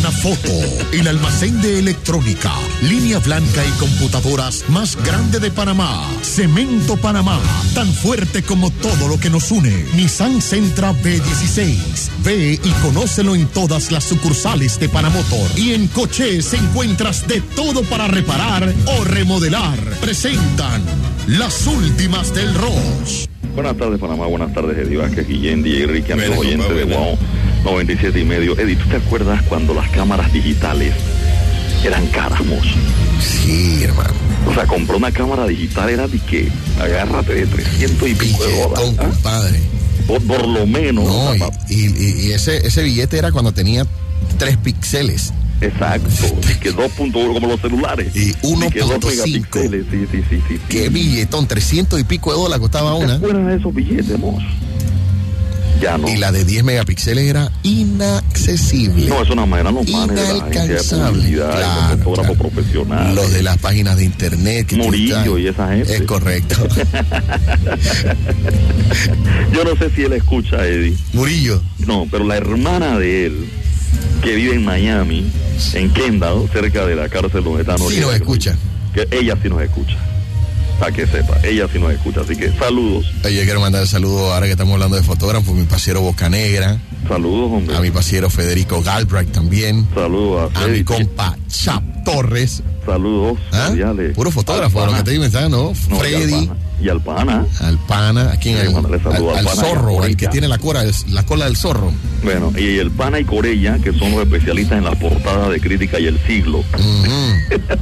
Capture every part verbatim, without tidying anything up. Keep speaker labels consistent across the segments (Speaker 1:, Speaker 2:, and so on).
Speaker 1: Panafoto, el almacén de electrónica, línea blanca y computadoras más grande de Panamá. Cemento Panamá, tan fuerte como todo lo que nos une. Nissan Sentra B dieciséis. Ve y conócelo en todas las sucursales de Panamotor. Y en Cochés encuentras de todo para reparar o remodelar. Presentan las últimas del Ross.
Speaker 2: Buenas tardes, Panamá. Buenas tardes, Eddie Vázquez, Guillén, D J Ricky, amigos oyentes de Wow noventa y siete y medio. Eddie, ¿tú te acuerdas cuando las cámaras digitales eran caras, mozo?
Speaker 3: Sí, hermano.
Speaker 2: O sea, compró una cámara digital, era de que, agárrate, de trescientos y pico de dólares.
Speaker 3: ¿Ah? Compadre.
Speaker 2: Por, por lo menos.
Speaker 3: No,
Speaker 2: o sea,
Speaker 3: y, y, y ese, ese billete era cuando tenía tres píxeles.
Speaker 2: Exacto, que dos punto uno como los celulares.
Speaker 3: Y uno punto cinco.
Speaker 2: Sí, sí, sí, sí, sí.
Speaker 3: Qué billetón, trescientos y pico de dólares costaba una.
Speaker 2: ¿Te acuerdas de esos billetes, mozo? Ya no.
Speaker 3: Y la de diez megapíxeles era inaccesible.
Speaker 2: No, eso nada más eran los manes de la agencia de publicidad,
Speaker 3: claro,
Speaker 2: los fotógrafos
Speaker 3: claro.
Speaker 2: profesionales.
Speaker 3: Los de las páginas de internet. Que
Speaker 2: Murillo y esa gente.
Speaker 3: Es correcto.
Speaker 2: Yo no sé si él escucha, Eddie.
Speaker 3: Murillo.
Speaker 2: No, pero la hermana de él, que vive en Miami, en Kendall, cerca de la cárcel donde está Noriega.
Speaker 3: Sí nos escucha.
Speaker 2: Que ella sí nos escucha. Para que sepa, ella sí nos escucha, así que saludos.
Speaker 3: Oye, quiero mandar saludos, ahora que estamos hablando de fotógrafos, mi pasiero Bocanegra.
Speaker 2: Saludos, hombre.
Speaker 3: A mi pasiero Federico Galbraith también.
Speaker 2: Saludos
Speaker 3: a, a mi compa Chap Torres.
Speaker 2: Saludos.
Speaker 3: ¿Ah? Puro fotógrafo, lo que te digo, ¿no?
Speaker 2: no
Speaker 3: Freddy.
Speaker 2: Y al pana.
Speaker 3: Al pana. ¿A quién?
Speaker 2: Sí,
Speaker 3: al,
Speaker 2: al,
Speaker 3: al, al zorro, el que tiene la cola, la cola del zorro.
Speaker 2: Bueno, y el pana y Corella, que son los especialistas en las portadas de Crítica y El Siglo.
Speaker 3: Uh-huh.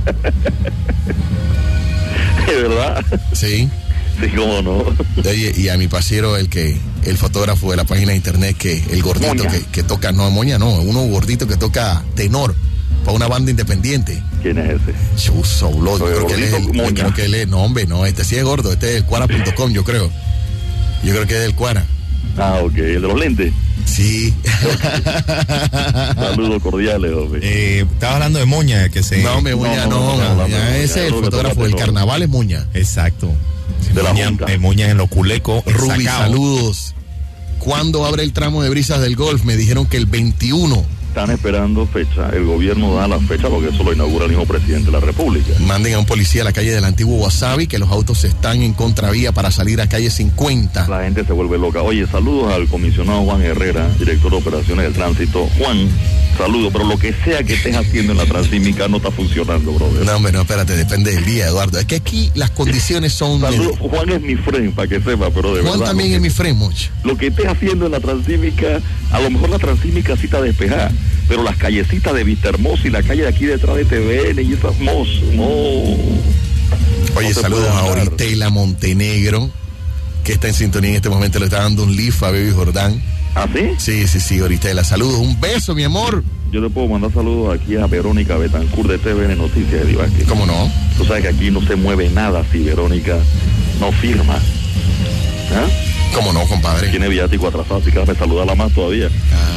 Speaker 2: ¿De verdad?
Speaker 3: Sí.
Speaker 2: Sí, cómo no.
Speaker 3: Oye, y a mi pasiero, el que, el fotógrafo de la página de internet, que el gordito que, que toca, no, moña no, uno gordito que toca tenor para una banda independiente.
Speaker 2: ¿Quién es ese?
Speaker 3: Chuso, blo, yo creo que él es, el, yo creo que él es, no hombre, no, este sí es gordo, este es el cuara punto com, yo creo. Yo creo que es del Cuara.
Speaker 2: Ah, ok, el de los lentes.
Speaker 3: Sí.
Speaker 2: Saludos cordiales, hombre.
Speaker 4: Eh, estaba hablando de Moña, que se...
Speaker 3: No, me Moña no, no, no, no, Moña, ese es el fotógrafo del carnaval, es Moña.
Speaker 4: Exacto.
Speaker 2: De la
Speaker 4: Moña, eh, Moña en los culecos.
Speaker 3: Ruby, saludos. ¿Cuándo abre el tramo de Brisas del Golf? Me dijeron que el veintiuno.
Speaker 2: Están esperando fecha, el gobierno da la fecha porque eso lo inaugura el mismo presidente de la República.
Speaker 3: Manden a un policía a la calle del antiguo Wasabi, que los autos están en contravía para salir a calle cincuenta.
Speaker 2: La gente se vuelve loca. Oye, saludos al comisionado Juan Herrera, director de operaciones del tránsito. Juan, saludos, pero lo que sea que estés haciendo en la Transísmica no está funcionando, brother.
Speaker 3: No, hombre, no, espérate, depende del día, Eduardo. Es que aquí las condiciones son...
Speaker 2: Saludos, Juan es mi friend, para que sepa, pero de
Speaker 3: Juan
Speaker 2: verdad...
Speaker 3: Juan también es mi friend, mucho.
Speaker 2: Lo que estés haciendo en la Transísmica, a lo mejor la Transísmica sí está despejada, pero las callecitas de Vista Hermosa y la calle de aquí detrás de T V N y esas mos, no.
Speaker 3: Oye,
Speaker 2: no
Speaker 3: saludos a Oritela Montenegro, que está en sintonía en este momento, le está dando un lift a Baby Jordán.
Speaker 2: ¿Ah, sí?
Speaker 3: Sí, sí, sí, Oritela. Saludos, un beso, mi amor.
Speaker 2: Yo le puedo mandar saludos aquí a Verónica Betancourt de T V N Noticias, Eddie Vázquez.
Speaker 3: ¿Cómo no?
Speaker 2: Tú sabes que aquí no se mueve nada si Verónica no firma. ¿Ah?
Speaker 3: ¿Cómo no, compadre?
Speaker 2: Tiene viático atrasado, así que déjame saludarla más todavía.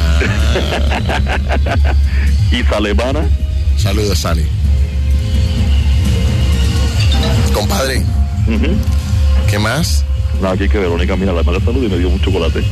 Speaker 2: Ah. ¿Y Salemana?
Speaker 3: Saludos, Sale. Compadre,
Speaker 2: uh-huh.
Speaker 3: ¿Qué más?
Speaker 2: No, aquí que Verónica, mira, la mala salud y me dio un chocolate.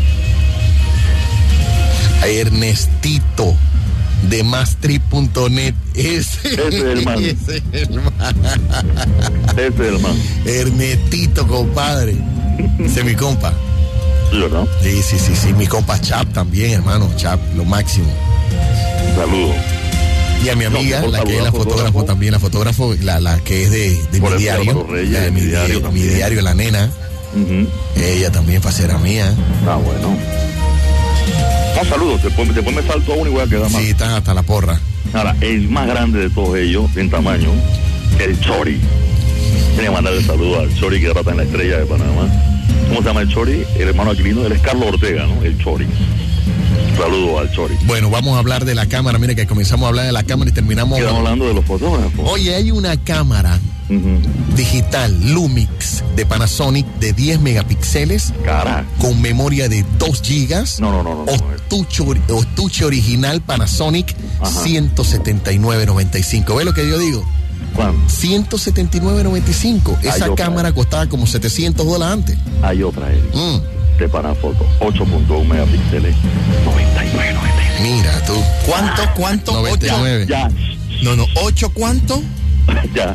Speaker 3: A Ernestito de mastrip punto net. Ese,
Speaker 2: ese es el man.
Speaker 3: Ese es el man.
Speaker 2: Ese es el man.
Speaker 3: Ernestito, compadre. Ese es mi compa.
Speaker 2: ¿Sí, verdad?
Speaker 3: Sí, sí, sí, sí. Mi compa Chap también, hermano. Chap, lo máximo.
Speaker 2: Saludos.
Speaker 3: Y a mi amiga,
Speaker 2: no,
Speaker 3: la que es la fotógrafo, fotógrafo también, la fotógrafo, la, la que es de, de mi diario.
Speaker 2: Reyes,
Speaker 3: la de mi diario, mi diario, la nena.
Speaker 2: Uh-huh.
Speaker 3: Ella también pasera mía.
Speaker 2: Ah, bueno. No, saludos. Después, después me salto a uno y voy a quedar más.
Speaker 3: Sí, está hasta la porra.
Speaker 2: Ahora, el más grande de todos ellos, en tamaño, el Chori. Tiene que mandarle saludos al Chori, que ahora está en la Estrella de Panamá. ¿Cómo se llama el Chori? El hermano Aquilino, él es Carlos Ortega, ¿no? El Chori. Saludos al Chori.
Speaker 3: Bueno, vamos a hablar de la cámara. Mira que comenzamos a hablar de la cámara y terminamos...
Speaker 2: Estamos hablando de los fotógrafos.
Speaker 3: Oye, hay una cámara uh-huh. digital Lumix de Panasonic de diez megapíxeles.
Speaker 2: Cara.
Speaker 3: Con memoria de dos gigas.
Speaker 2: No, no, no. no,
Speaker 3: Ostuche, no ostuche original Panasonic. Ajá. ciento setenta y nueve noventa y cinco. ¿Ves lo que yo digo?
Speaker 2: ¿Cuánto?
Speaker 3: ciento setenta y nueve noventa y cinco. Esa cámara costaba como setecientos dólares antes.
Speaker 2: Hay otra, Eric. Mm. de Panafoto, ocho punto uno megapíxeles, noventa y nueve, noventa y nueve.
Speaker 3: Mira tú.
Speaker 4: ¿Cuánto, cuánto?
Speaker 3: noventa y nueve.
Speaker 2: Ya,
Speaker 4: No, no, ¿ocho cuánto?
Speaker 2: ya.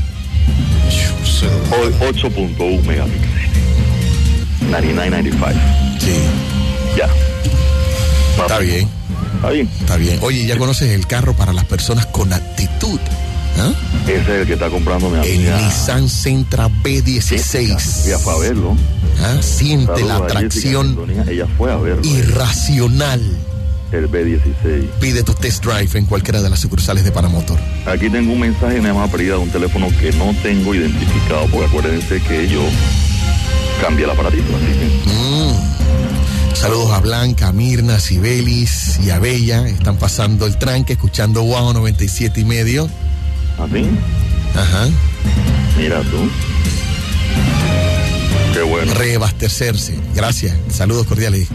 Speaker 2: O- ocho punto uno megapíxeles. noventa y nueve, noventa y cinco.
Speaker 3: Sí,
Speaker 2: Ya.
Speaker 3: está bien,
Speaker 2: Está bien.
Speaker 3: está bien. Oye, ¿ya conoces el carro para las personas con actitud? ¿Ah?
Speaker 2: Ese es el que está comprando mi
Speaker 3: El
Speaker 2: amiga.
Speaker 3: Nissan Sentra B dieciséis.
Speaker 2: Ella fue a verlo.
Speaker 3: ¿Ah? Siente
Speaker 2: Saludos
Speaker 3: la
Speaker 2: a Jessica
Speaker 3: atracción
Speaker 2: Sintonía. Ella fue a verlo.
Speaker 3: irracional.
Speaker 2: El B dieciséis.
Speaker 3: Pide tu test drive en cualquiera de las sucursales de Paramotor.
Speaker 2: Aquí tengo un mensaje nada más perdida de un teléfono que no tengo identificado, porque acuérdense que yo cambié el aparatito, así que...
Speaker 3: Mm. Saludos a Blanca, a Mirna, a Sibelis y a Bella. Están pasando el tranque, escuchando Wow noventa y siete y medio.
Speaker 2: ¿Así?
Speaker 3: Ajá.
Speaker 2: Mira tú. Qué bueno.
Speaker 3: Reabastecerse. Gracias. Saludos cordiales.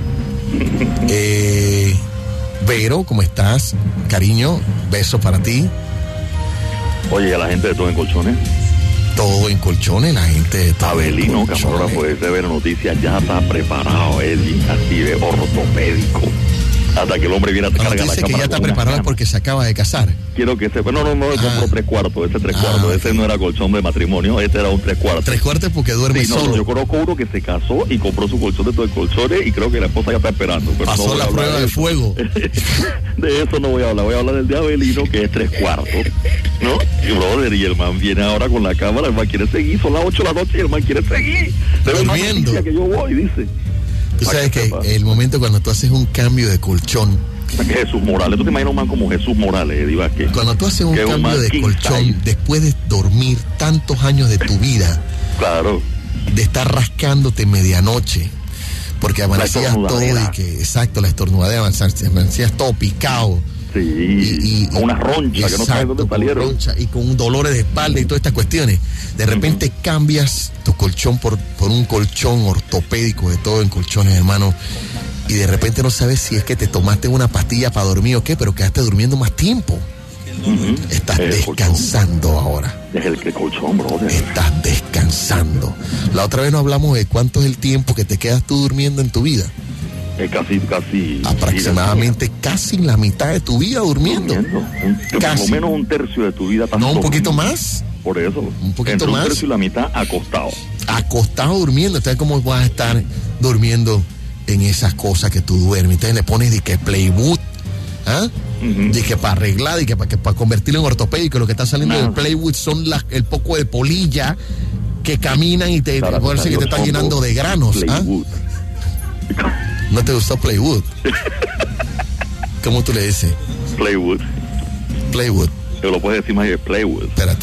Speaker 3: eh, Vero, ¿cómo estás? Cariño, besos para ti.
Speaker 2: Oye, a la gente de todo en colchones.
Speaker 3: Todo en colchones, la gente de todo en
Speaker 2: Abelino,
Speaker 3: colchones.
Speaker 2: camarógrafo de C B R Noticias, ya está preparado, Eddie, así de ortopédico. Hasta que el hombre viene a
Speaker 3: Cuando
Speaker 2: cargar
Speaker 3: te
Speaker 2: la
Speaker 3: dice que
Speaker 2: cámara
Speaker 3: ya está
Speaker 2: con una
Speaker 3: preparado es
Speaker 2: cama.
Speaker 3: porque se acaba de casar.
Speaker 2: Quiero que sepa, no, no, no, él
Speaker 3: Ah.
Speaker 2: compró tres cuartos, ese tres
Speaker 3: Ah,
Speaker 2: cuartos, ese
Speaker 3: ok.
Speaker 2: no era colchón de matrimonio, este era un tres cuartos.
Speaker 3: Tres cuartos porque duerme
Speaker 2: Sí, no,
Speaker 3: solo.
Speaker 2: no, yo conozco uno que se casó y compró su colchón de todo el colchones y creo que la esposa ya está esperando. Pero no
Speaker 3: Pasó
Speaker 2: voy a
Speaker 3: la
Speaker 2: hablar
Speaker 3: prueba de
Speaker 2: eso.
Speaker 3: fuego.
Speaker 2: De eso no voy a hablar, voy a hablar del de Abelino, que es tres cuartos, ¿no? Y brother, y el man viene ahora con la cámara, el man quiere seguir, son las ocho de la noche y el man quiere seguir. Debe más
Speaker 3: Durmiendo.
Speaker 2: noticia que yo voy, dice.
Speaker 3: Tú
Speaker 2: Para
Speaker 3: sabes que
Speaker 2: sepa.
Speaker 3: el momento cuando tú haces un cambio de colchón,
Speaker 2: Jesús Morales, tú te imaginas un man como Jesús Morales, Eddie Vázquez.
Speaker 3: cuando tú haces un
Speaker 2: Que es un
Speaker 3: cambio
Speaker 2: man
Speaker 3: de
Speaker 2: king
Speaker 3: colchón
Speaker 2: size.
Speaker 3: después de dormir tantos años de tu vida,
Speaker 2: Claro,
Speaker 3: de estar rascándote medianoche, porque amanecías todo y
Speaker 2: estornudadera.
Speaker 3: que, exacto, la estornudadera, amanecías todo picado.
Speaker 2: sí,
Speaker 3: Y, y-
Speaker 2: con una roncha que no sabes
Speaker 3: exacto,
Speaker 2: dónde
Speaker 3: con
Speaker 2: salieron.
Speaker 3: roncha y con dolores de espalda y todas estas cuestiones. De repente cambias tu colchón por, por un colchón ortopédico de todo en colchones, hermano. Y de repente no sabes si es que te tomaste una pastilla para dormir o qué, pero quedaste durmiendo más tiempo.
Speaker 2: Ujú.
Speaker 3: Estás
Speaker 2: Es el colchón.
Speaker 3: descansando ahora.
Speaker 2: Es el que colchón, brother.
Speaker 3: Estás descansando. La otra vez no hablamos de cuánto es el tiempo que te quedas tú durmiendo en tu vida.
Speaker 2: Es casi, casi.
Speaker 3: Aproximadamente casi la mitad de tu vida durmiendo.
Speaker 2: Durmiendo. Un- por
Speaker 3: Casi.
Speaker 2: lo menos un tercio de tu vida. estás
Speaker 3: No, un
Speaker 2: dormido.
Speaker 3: poquito más.
Speaker 2: Por eso.
Speaker 3: Un poquito
Speaker 2: Entre
Speaker 3: más.
Speaker 2: un tercio y la mitad acostado.
Speaker 3: Acostado durmiendo. Entonces, ¿cómo vas a estar durmiendo en esas cosas que tú duermes? Entonces le pones de que Playwood, ¿ah?
Speaker 2: Ujú.
Speaker 3: De que para arreglar, y que para, que para convertirlo en ortopédico, lo que está saliendo
Speaker 2: Nada.
Speaker 3: del Playwood son las, el poco de polilla que caminan y te
Speaker 2: Ahora,
Speaker 3: parece que te
Speaker 2: yo
Speaker 3: está
Speaker 2: pongo
Speaker 3: llenando de granos. ¿Ah?
Speaker 2: Playwood.
Speaker 3: ¿No te gustó Playwood? ¿Cómo tú le dices?
Speaker 2: Playwood.
Speaker 3: Playwood.
Speaker 2: Pero lo puedes decir más de Playwood.
Speaker 3: Espérate.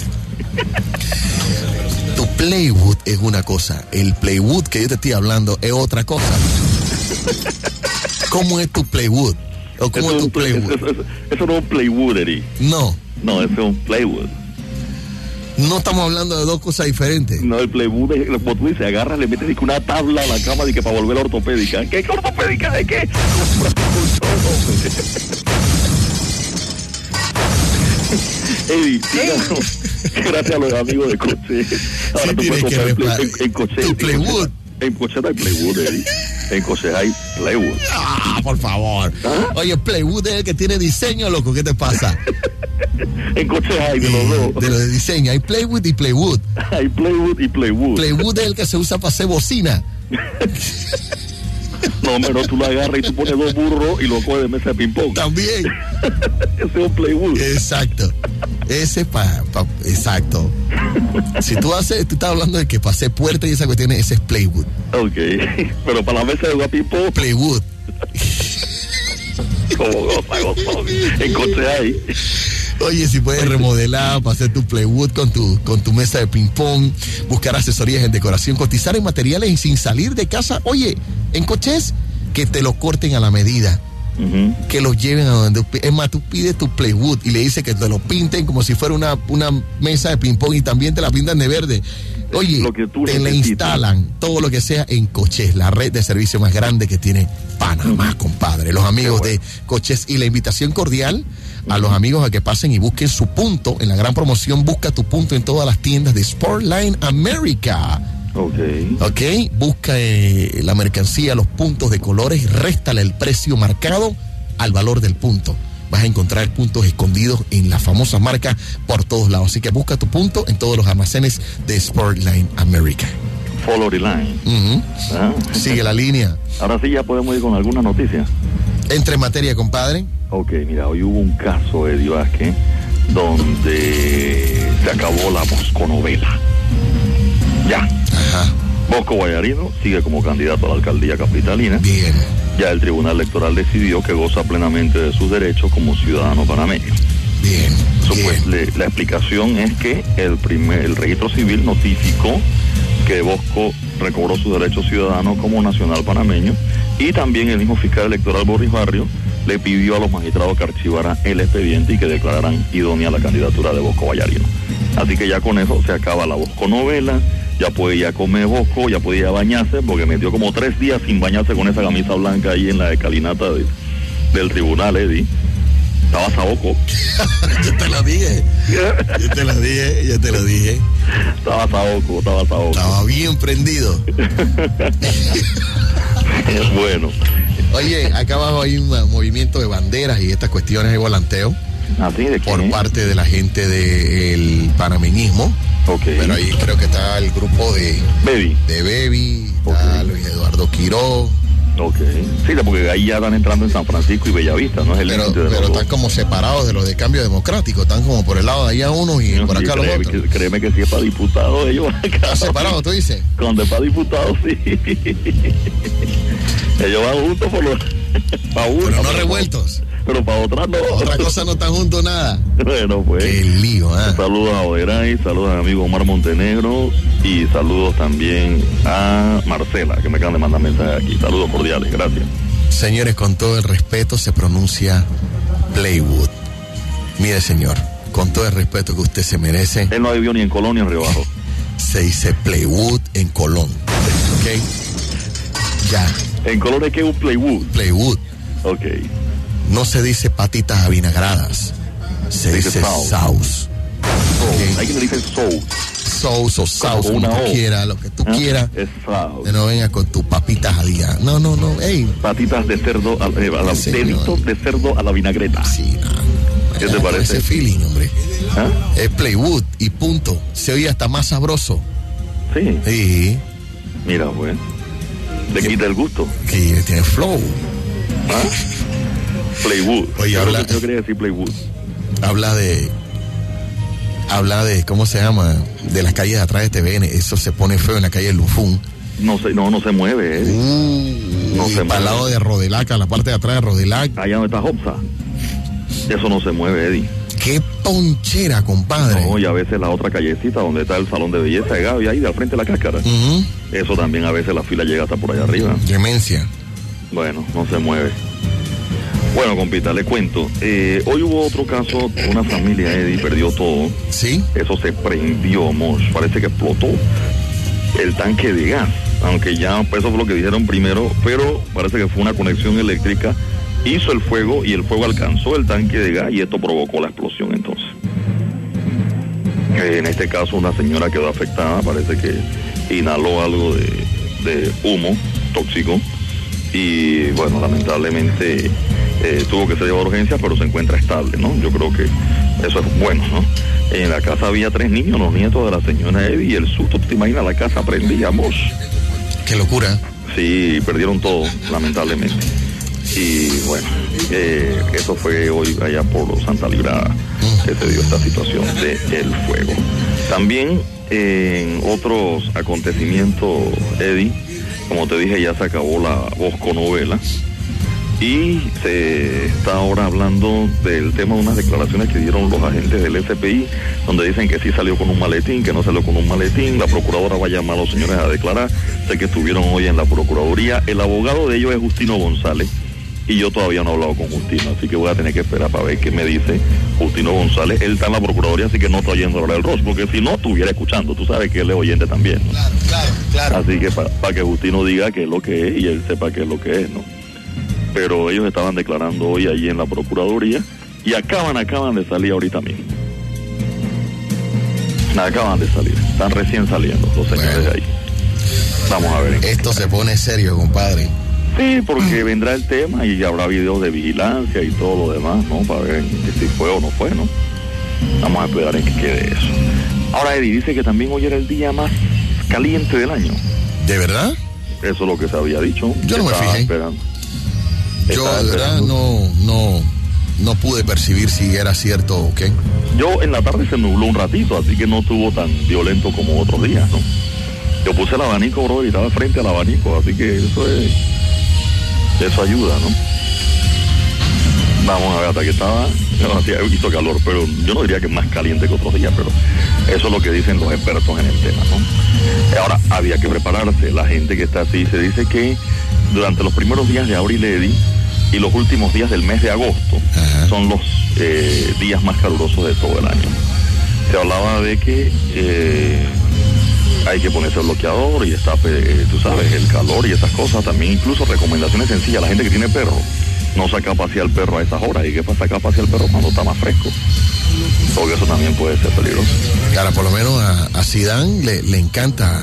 Speaker 3: Tu Playwood es una cosa, el Playwood que yo te estoy hablando es otra cosa. ¿Cómo es tu Playwood? ¿O cómo
Speaker 2: Eso,
Speaker 3: es tu
Speaker 2: un play-
Speaker 3: Playwood?
Speaker 2: eso, eso- eso no es un Playwood, Eddie.
Speaker 3: No,
Speaker 2: No, eso es un Playwood.
Speaker 3: no estamos hablando de dos cosas diferentes.
Speaker 2: No, el Playwood es, como tú dices, agarras, le metes una tabla a la cama de que para volver a ortopédica. ¿Qué, qué ortopédica? ¿De qué? Eddie, díganos. Gracias a los amigos de Coche. Ahora tú
Speaker 3: tienes
Speaker 2: puedes
Speaker 3: que
Speaker 2: comprar en,
Speaker 3: reparar.
Speaker 2: Play- en, en Coche.
Speaker 3: Tu
Speaker 2: en
Speaker 3: Playwood.
Speaker 2: Coche- En Coche hay Playwood, Eddie. En Coche hay Playwood.
Speaker 3: Ah, por favor.
Speaker 2: ¿Ah?
Speaker 3: Oye, Playwood es el que tiene diseño, loco. ¿Qué te pasa?
Speaker 2: En Coche hay de los dos.
Speaker 3: De lo de diseño. Hay Playwood y Playwood.
Speaker 2: Hay Playwood y Playwood.
Speaker 3: Playwood es el que se usa para hacer bocina.
Speaker 2: No, menos tú lo agarras y tú pones dos burros y lo coges de mesa de ping-pong.
Speaker 3: También.
Speaker 2: Ese es un Playwood.
Speaker 3: Exacto. Ese pa, pa- exacto. Si tú haces, tú estás hablando de que pasé puerta y esa cuestión, ese es Playwood.
Speaker 2: Ok. Pero para la mesa de jugar ping-pong,
Speaker 3: Playwood.
Speaker 2: como goza, gozón. En Coche hay.
Speaker 3: Oye, si puedes remodelar para hacer tu Playwood con tu, con tu mesa de ping-pong, buscar asesorías en decoración, cotizar en materiales y sin salir de casa. Oye, en Coches, que te lo corten a la medida.
Speaker 2: Ujú.
Speaker 3: Que los lleven a donde... Es más, tú pides tu Playwood y le dices que te lo pinten como si fuera una, una mesa de ping-pong y también te la pintan de verde. Oye,
Speaker 2: Lo que tú
Speaker 3: te la
Speaker 2: necesites.
Speaker 3: instalan, todo lo que sea en Coches, la red de servicio más grande que tiene Panamá, compadre. Los amigos
Speaker 2: Qué bueno.
Speaker 3: de Coches y la invitación cordial a los amigos a que pasen y busquen su punto en la gran promoción. Busca tu punto en todas las tiendas de Sportline America.
Speaker 2: Ok.
Speaker 3: Ok, busca eh, la mercancía, los puntos de colores y réstale el precio marcado al valor del punto. Vas a encontrar puntos escondidos en las famosas marcas por todos lados. Así que busca tu punto en todos los almacenes de Sportline America.
Speaker 2: Follow the line.
Speaker 3: Uh-huh.
Speaker 2: ¿Ah?
Speaker 3: Sigue la línea.
Speaker 2: Ahora sí ya podemos ir con alguna noticia.
Speaker 3: Entre en materia, compadre.
Speaker 2: Ok, mira, hoy hubo un caso, Eddie Vázquez, donde se acabó la Bosco-novela. Ya.
Speaker 3: Ajá.
Speaker 2: Bosco Guayarino sigue como candidato a la alcaldía capitalina.
Speaker 3: Bien.
Speaker 2: Ya el Tribunal Electoral decidió que goza plenamente de sus derechos como ciudadano panameño.
Speaker 3: Bien.
Speaker 2: Eso,
Speaker 3: bien.
Speaker 2: pues, le, la explicación es que el primer, el registro civil notificó que Bosco recobró sus derechos ciudadanos como nacional panameño, y también el mismo fiscal electoral Boris Barrio le pidió a los magistrados que archivaran el expediente y que declararan idónea la candidatura de Bosco Guayarino. Así que ya con eso se acaba la Bosco-novela, ya puede ir a comer Bosco, ya puede ir a bañarse, porque metió como tres días sin bañarse con esa camisa blanca ahí en la escalinata de, del tribunal, Eddie. Estaba saoco.
Speaker 3: Yo te lo dije. Yo te lo dije, yo te lo dije.
Speaker 2: Estaba saoco, estaba saoco.
Speaker 3: Estaba bien prendido.
Speaker 2: Bueno.
Speaker 3: Oye, acá abajo hay un movimiento de banderas y estas cuestiones de volanteo.
Speaker 2: ¿Así de
Speaker 3: por
Speaker 2: quién?
Speaker 3: parte de la gente del panameñismo.
Speaker 2: Ok.
Speaker 3: Pero ahí creo que está el grupo de
Speaker 2: Baby.
Speaker 3: de Baby, está
Speaker 2: Ok.
Speaker 3: Luis Eduardo Quiró.
Speaker 2: Ok. Sí, porque ahí ya están entrando en San Francisco y Bellavista, ¿no? Es el
Speaker 3: Pero,
Speaker 2: límite de los
Speaker 3: pero
Speaker 2: dos.
Speaker 3: están como separados de los de Cambio Democrático, están como por el lado de allá unos y
Speaker 2: No,
Speaker 3: por
Speaker 2: sí,
Speaker 3: acá los
Speaker 2: créeme,
Speaker 3: otros.
Speaker 2: que- créeme que si es para diputados ellos van acá.
Speaker 3: ¿Están separados, tú dices?
Speaker 2: Cuando es para diputados, sí. Ellos van juntos por los... para uno,
Speaker 3: Pero no
Speaker 2: pero-
Speaker 3: revueltos.
Speaker 2: Pero para otras no.
Speaker 3: Otra cosa no están juntos nada.
Speaker 2: Bueno, pues.
Speaker 3: Qué lío, ¿ah?
Speaker 2: Saludos a Oderay, saludos a mi amigo Omar Montenegro y saludos también a Marcela, que me acaban de mandar mensajes aquí. Saludos cordiales, gracias.
Speaker 3: Señores, con todo el respeto, se pronuncia Playwood. Mire, señor, con todo el respeto que usted se merece,
Speaker 2: Él no vivió ni en Colonia ni en Río Bajo.
Speaker 3: se dice Playwood en Colón. ¿Ok? Ya,
Speaker 2: En Colonia, ¿qué es un Playwood?
Speaker 3: Playwood.
Speaker 2: Ok.
Speaker 3: No se dice patitas avinagradas, se
Speaker 2: Dice
Speaker 3: dice
Speaker 2: sauce.
Speaker 3: sauce. Ok.
Speaker 2: Hay quien le dice soul.
Speaker 3: Sauce o sauce,
Speaker 2: con
Speaker 3: como
Speaker 2: una
Speaker 3: tú
Speaker 2: O.
Speaker 3: quieras, lo que tú
Speaker 2: ¿Ah?
Speaker 3: quieras.
Speaker 2: Es sauce.
Speaker 3: Que no venga con tus papitas al día. No, no, no, ey.
Speaker 2: Patitas de cerdo, a, eh, a la,
Speaker 3: Sí,
Speaker 2: deditos
Speaker 3: no.
Speaker 2: de cerdo a la vinagreta.
Speaker 3: Sí, no.
Speaker 2: ¿Qué te
Speaker 3: Con
Speaker 2: parece?
Speaker 3: ese feeling, hombre.
Speaker 2: ¿Ah?
Speaker 3: Es Playwood y punto. Se oye hasta más sabroso.
Speaker 2: Sí.
Speaker 3: Sí,
Speaker 2: Mira, pues. Le quita el gusto.
Speaker 3: que tiene flow.
Speaker 2: ¿Ah? Playwood.
Speaker 3: Oye,
Speaker 2: yo,
Speaker 3: habla-
Speaker 2: yo quería decir Playwood.
Speaker 3: Habla de. Habla de, ¿cómo se llama? De las calles de atrás de T V N. Eso se pone feo en la calle Lufún.
Speaker 2: No se, no, no se mueve, eh.
Speaker 3: Uh,
Speaker 2: No
Speaker 3: y
Speaker 2: se
Speaker 3: para el
Speaker 2: mueve.
Speaker 3: lado de Rodelaca, la parte de atrás de Rodelaca.
Speaker 2: Allá donde está Hopsa. Eso no se mueve, Eddie.
Speaker 3: Qué ponchera, compadre.
Speaker 2: No, y a veces la otra callecita donde está el salón de belleza de Gaby, ahí de al frente de la cáscara.
Speaker 3: Ujú.
Speaker 2: Eso también a veces la fila llega hasta por allá arriba.
Speaker 3: Demencia.
Speaker 2: Bueno, no se mueve. Bueno, compita, le cuento. Eh, hoy hubo otro caso, una familia, Eddie, perdió todo.
Speaker 3: ¿Sí?
Speaker 2: Eso se prendió, Mosh. Parece que explotó el tanque de gas. Aunque ya, pues eso fue lo que dijeron primero, pero parece que fue una conexión eléctrica. Hizo el fuego y el fuego alcanzó el tanque de gas y esto provocó la explosión entonces. Eh, en este caso una señora quedó afectada, parece que inhaló algo de, de humo tóxico y bueno, lamentablemente eh, tuvo que ser llevado a urgencia, pero se encuentra estable, ¿no? Yo creo que eso es bueno, ¿no? En la casa había tres niños, los nietos de la señora Eddie, y el susto, ¿te imaginas? La casa prendía, Mosh.
Speaker 3: Qué locura.
Speaker 2: Sí, perdieron todo, lamentablemente. Y bueno, eh, eso fue hoy allá por Santa Librada que se dio esta situación del fuego. También eh, en otros acontecimientos, Eddie, como te dije, ya se acabó la Bosco-novela y se está ahora hablando del tema de unas declaraciones que dieron los agentes del S P I, donde dicen que sí salió con un maletín, que no salió con un maletín. La procuradora va a llamar a los señores a declarar. Sé que estuvieron hoy en la procuraduría. El abogado de ellos es Justino González y yo todavía no he hablado con Justino, así que voy a tener que esperar para ver qué me dice Justino González. Él está en la procuraduría, así que no está oyendo hablar del Ross, porque si no estuviera escuchando, tú sabes que él es oyente también, ¿no?
Speaker 3: Claro, claro, claro.
Speaker 2: Así que para pa que Justino diga qué es lo que es y él sepa qué es lo que es, ¿no? Pero ellos estaban declarando hoy allí en la procuraduría y acaban, acaban de salir ahorita mismo. Acaban de salir, están recién saliendo los señores
Speaker 3: Bueno.
Speaker 2: de ahí. Vamos a ver.
Speaker 3: Esto se pone serio, compadre.
Speaker 2: Sí, porque vendrá el tema y habrá videos de vigilancia y todo lo demás, ¿no? Para ver si fue o no fue, ¿no? Vamos a esperar en que quede eso. Ahora, Eddie dice que también hoy era el día más caliente del año.
Speaker 3: ¿De verdad?
Speaker 2: Eso es lo que se había dicho.
Speaker 3: Yo no me
Speaker 2: Estaba
Speaker 3: fijé.
Speaker 2: Esperando.
Speaker 3: Yo
Speaker 2: Estaba
Speaker 3: de verdad
Speaker 2: esperando.
Speaker 3: no, no, no pude percibir si era cierto o qué.
Speaker 2: Yo en la tarde se nubló un ratito, así que no estuvo tan violento como otros días, ¿no? Yo puse el abanico, bro, y estaba frente al abanico, así que eso es... Eso ayuda, ¿no? Vamos a ver, hasta que estaba... No, sí, hizo calor, pero yo no diría que es más caliente que otros días, pero eso es lo que dicen los expertos en el tema, ¿no? Ahora, había que prepararse. La gente que está así, se dice que durante los primeros días de abril, Eddie, y los últimos días del mes de agosto,
Speaker 3: Ajá.
Speaker 2: son los eh, días más calurosos de todo el año. Se hablaba de que eh, hay que ponerse el bloqueador y está, eh, tú sabes, el calor y esas cosas. También incluso recomendaciones sencillas. La gente que tiene perro, no saca a pasear al perro a esas horas. ¿Y qué pasa? Saca a pasear al perro cuando está más fresco, porque eso también puede ser peligroso.
Speaker 3: Claro, por lo menos a, a Zidane le, le encanta